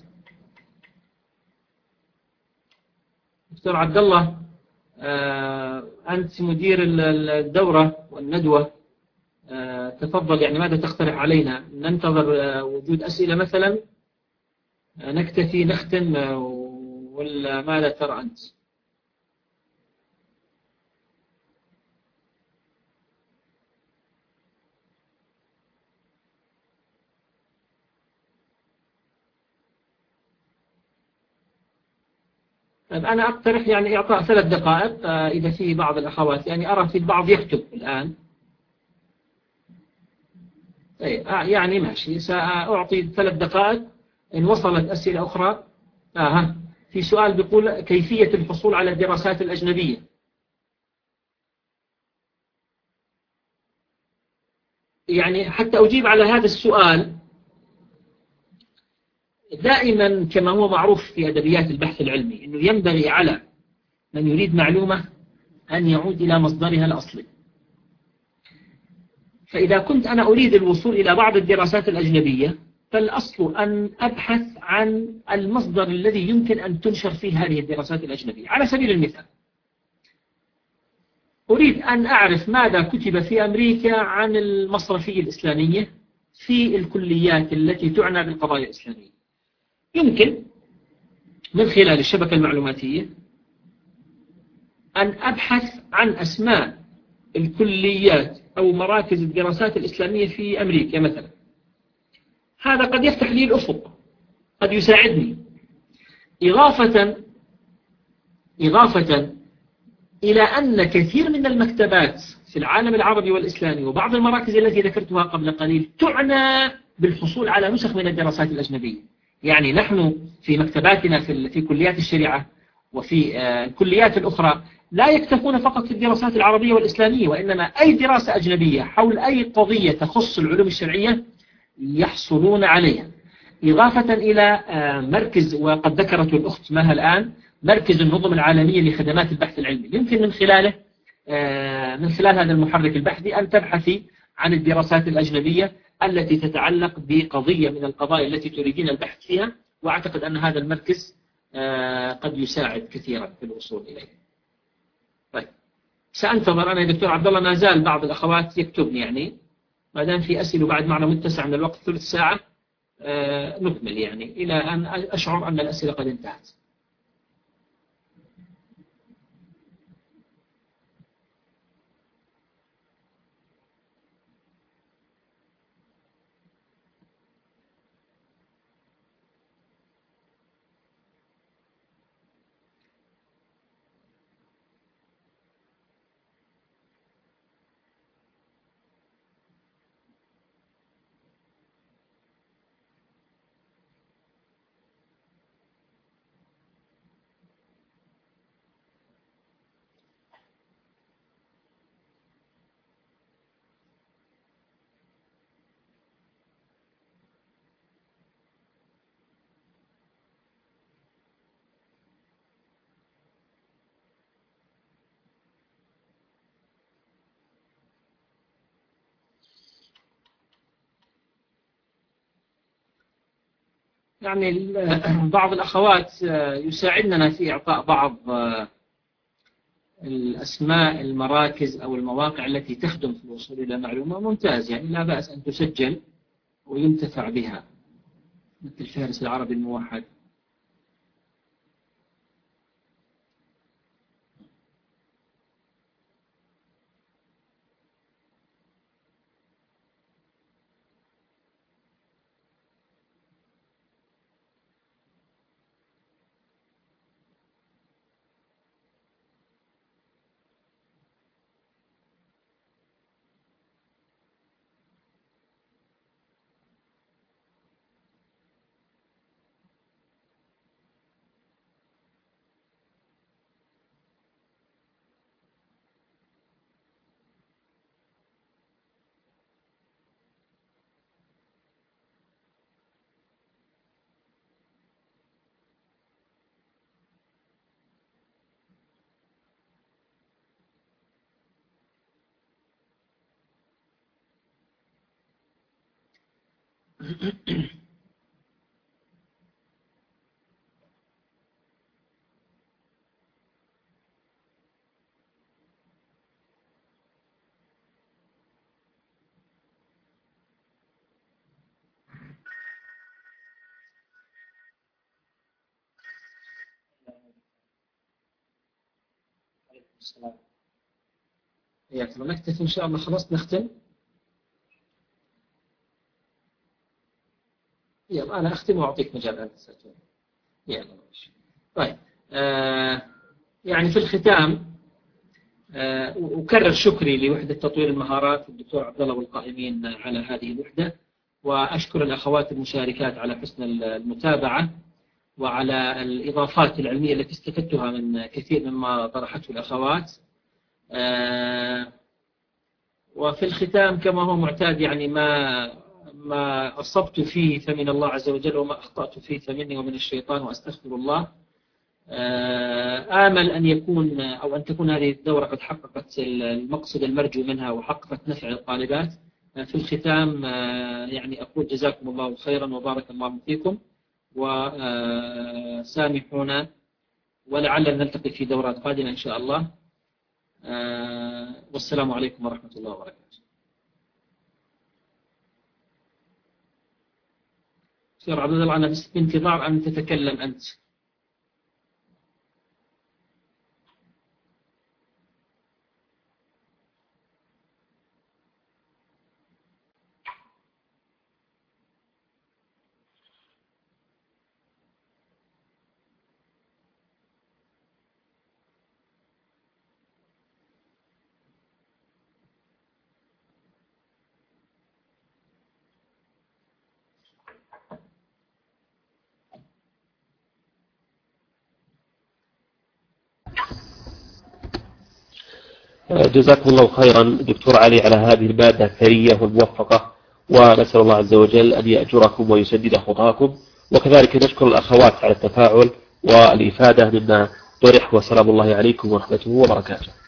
دكتور عبد الله، أنت مدير الدورة والندوة، تفضل، يعني ماذا تقترح علينا؟ ننتظر وجود أسئلة مثلا، نكتفي نختم، ولا ماذا ترى أنت؟ أنا أقترح يعني إعطاء ثلاث دقائق إذا في بعض الأخوات، يعني أرى في البعض يكتب الآن. يعني ماشي، سأعطي ثلاث دقائق إن وصلت أسئلة أخرى. آه في سؤال بيقول كيفية الحصول على الدراسات الأجنبية. يعني حتى أجيب على هذا السؤال، دائما كما هو معروف في أدبيات البحث العلمي أنه ينبغي على من يريد معلومة أن يعود إلى مصدرها الأصلي. فإذا كنت أنا أريد الوصول إلى بعض الدراسات الأجنبية، فالأصل أن أبحث عن المصدر الذي يمكن أن تنشر فيه هذه الدراسات الأجنبية. على سبيل المثال، أريد أن أعرف ماذا كتب في أمريكا عن المصرفية الإسلامية في الكليات التي تعنى بالقضايا الإسلامية. يمكن من خلال الشبكة المعلوماتية أن أبحث عن أسماء الكليات أو مراكز الدراسات الإسلامية في أمريكا مثلا. هذا قد يفتح لي الأفق، قد يساعدني إضافة إضافة إلى أن كثير من المكتبات في العالم العربي والإسلامي وبعض المراكز التي ذكرتها قبل قليل تعنى بالحصول على نسخ من الدراسات الأجنبية. يعني نحن في مكتباتنا في في كليات الشريعة وفي الكليات الأخرى لا يكتفون فقط في الدراسات العربية والإسلامية، وإنما أي دراسة أجنبية حول أي قضية تخص العلوم الشرعية يحصلون عليها. إضافة إلى مركز، وقد ذكرته الأخت مها الآن، مركز النظم العالمية لخدمات البحث العلمي، يمكن من خلاله من خلال هذا المحرك البحثي أن تبحثي عن الدراسات الأجنبية التي تتعلق بقضية من القضايا التي تريدين البحث فيها، وأعتقد أن هذا المركز قد يساعد كثيرا في الوصول إليه. طيب سأنتظر أنا يا دكتور عبد الله، ما زال بعض الأخوات يكتبني، يعني ما دام في أسئلة وبعد معنا متسع من الوقت ثلث ساعة نكمل، يعني إلى أن أشعر أن الأسئلة قد انتهت. يعني بعض الأخوات يساعدنا في إعطاء بعض الأسماء المراكز أو المواقع التي تخدم في الوصول إلى معلومة. ممتاز، يعني لا بأس أن تسجل وينتفع بها، مثل فهرس العربي الموحد. يلا نكتفي إن شاء الله، خلاص نختم. يلا أنا أختم وأعطيك مجال أنت تسأل. يلا ماشي. طيب آه يعني في الختام آه أكرر شكري لوحدة تطوير المهارات الدكتور عبد الله والقائمين على هذه الوحدة، وأشكر الأخوات المشاركات على حسن المتابعة وعلى الإضافات العلمية التي استفدتها من كثير مما طرحته الأخوات. آه وفي الختام كما هو معتاد، يعني ما ما أصبت فيه فمن الله عز وجل، وما أخطأت فيه فمني ومن الشيطان، وأستغفر الله. آمل أن يكون أو أن تكون هذه الدورة قد حققت المقصد المرجو منها وحققت نفع الطالبات. في الختام يعني أقول جزاكم الله خيرا وبارك الله فيكم، وسامحونا، ولعلنا نلتقي في دورات قادمة إن شاء الله. والسلام عليكم ورحمة الله وبركاته. سير عبد الله، أنا بانتظار أن تتكلم أنت. جزاكم الله خيرا دكتور علي على هذه المادة الثرية والموفقة، ونسأل الله عز وجل أن يأجركم ويسدد خطاكم، وكذلك نشكر الأخوات على التفاعل والإفادة مما طرح، وسلام الله عليكم ورحمته وبركاته.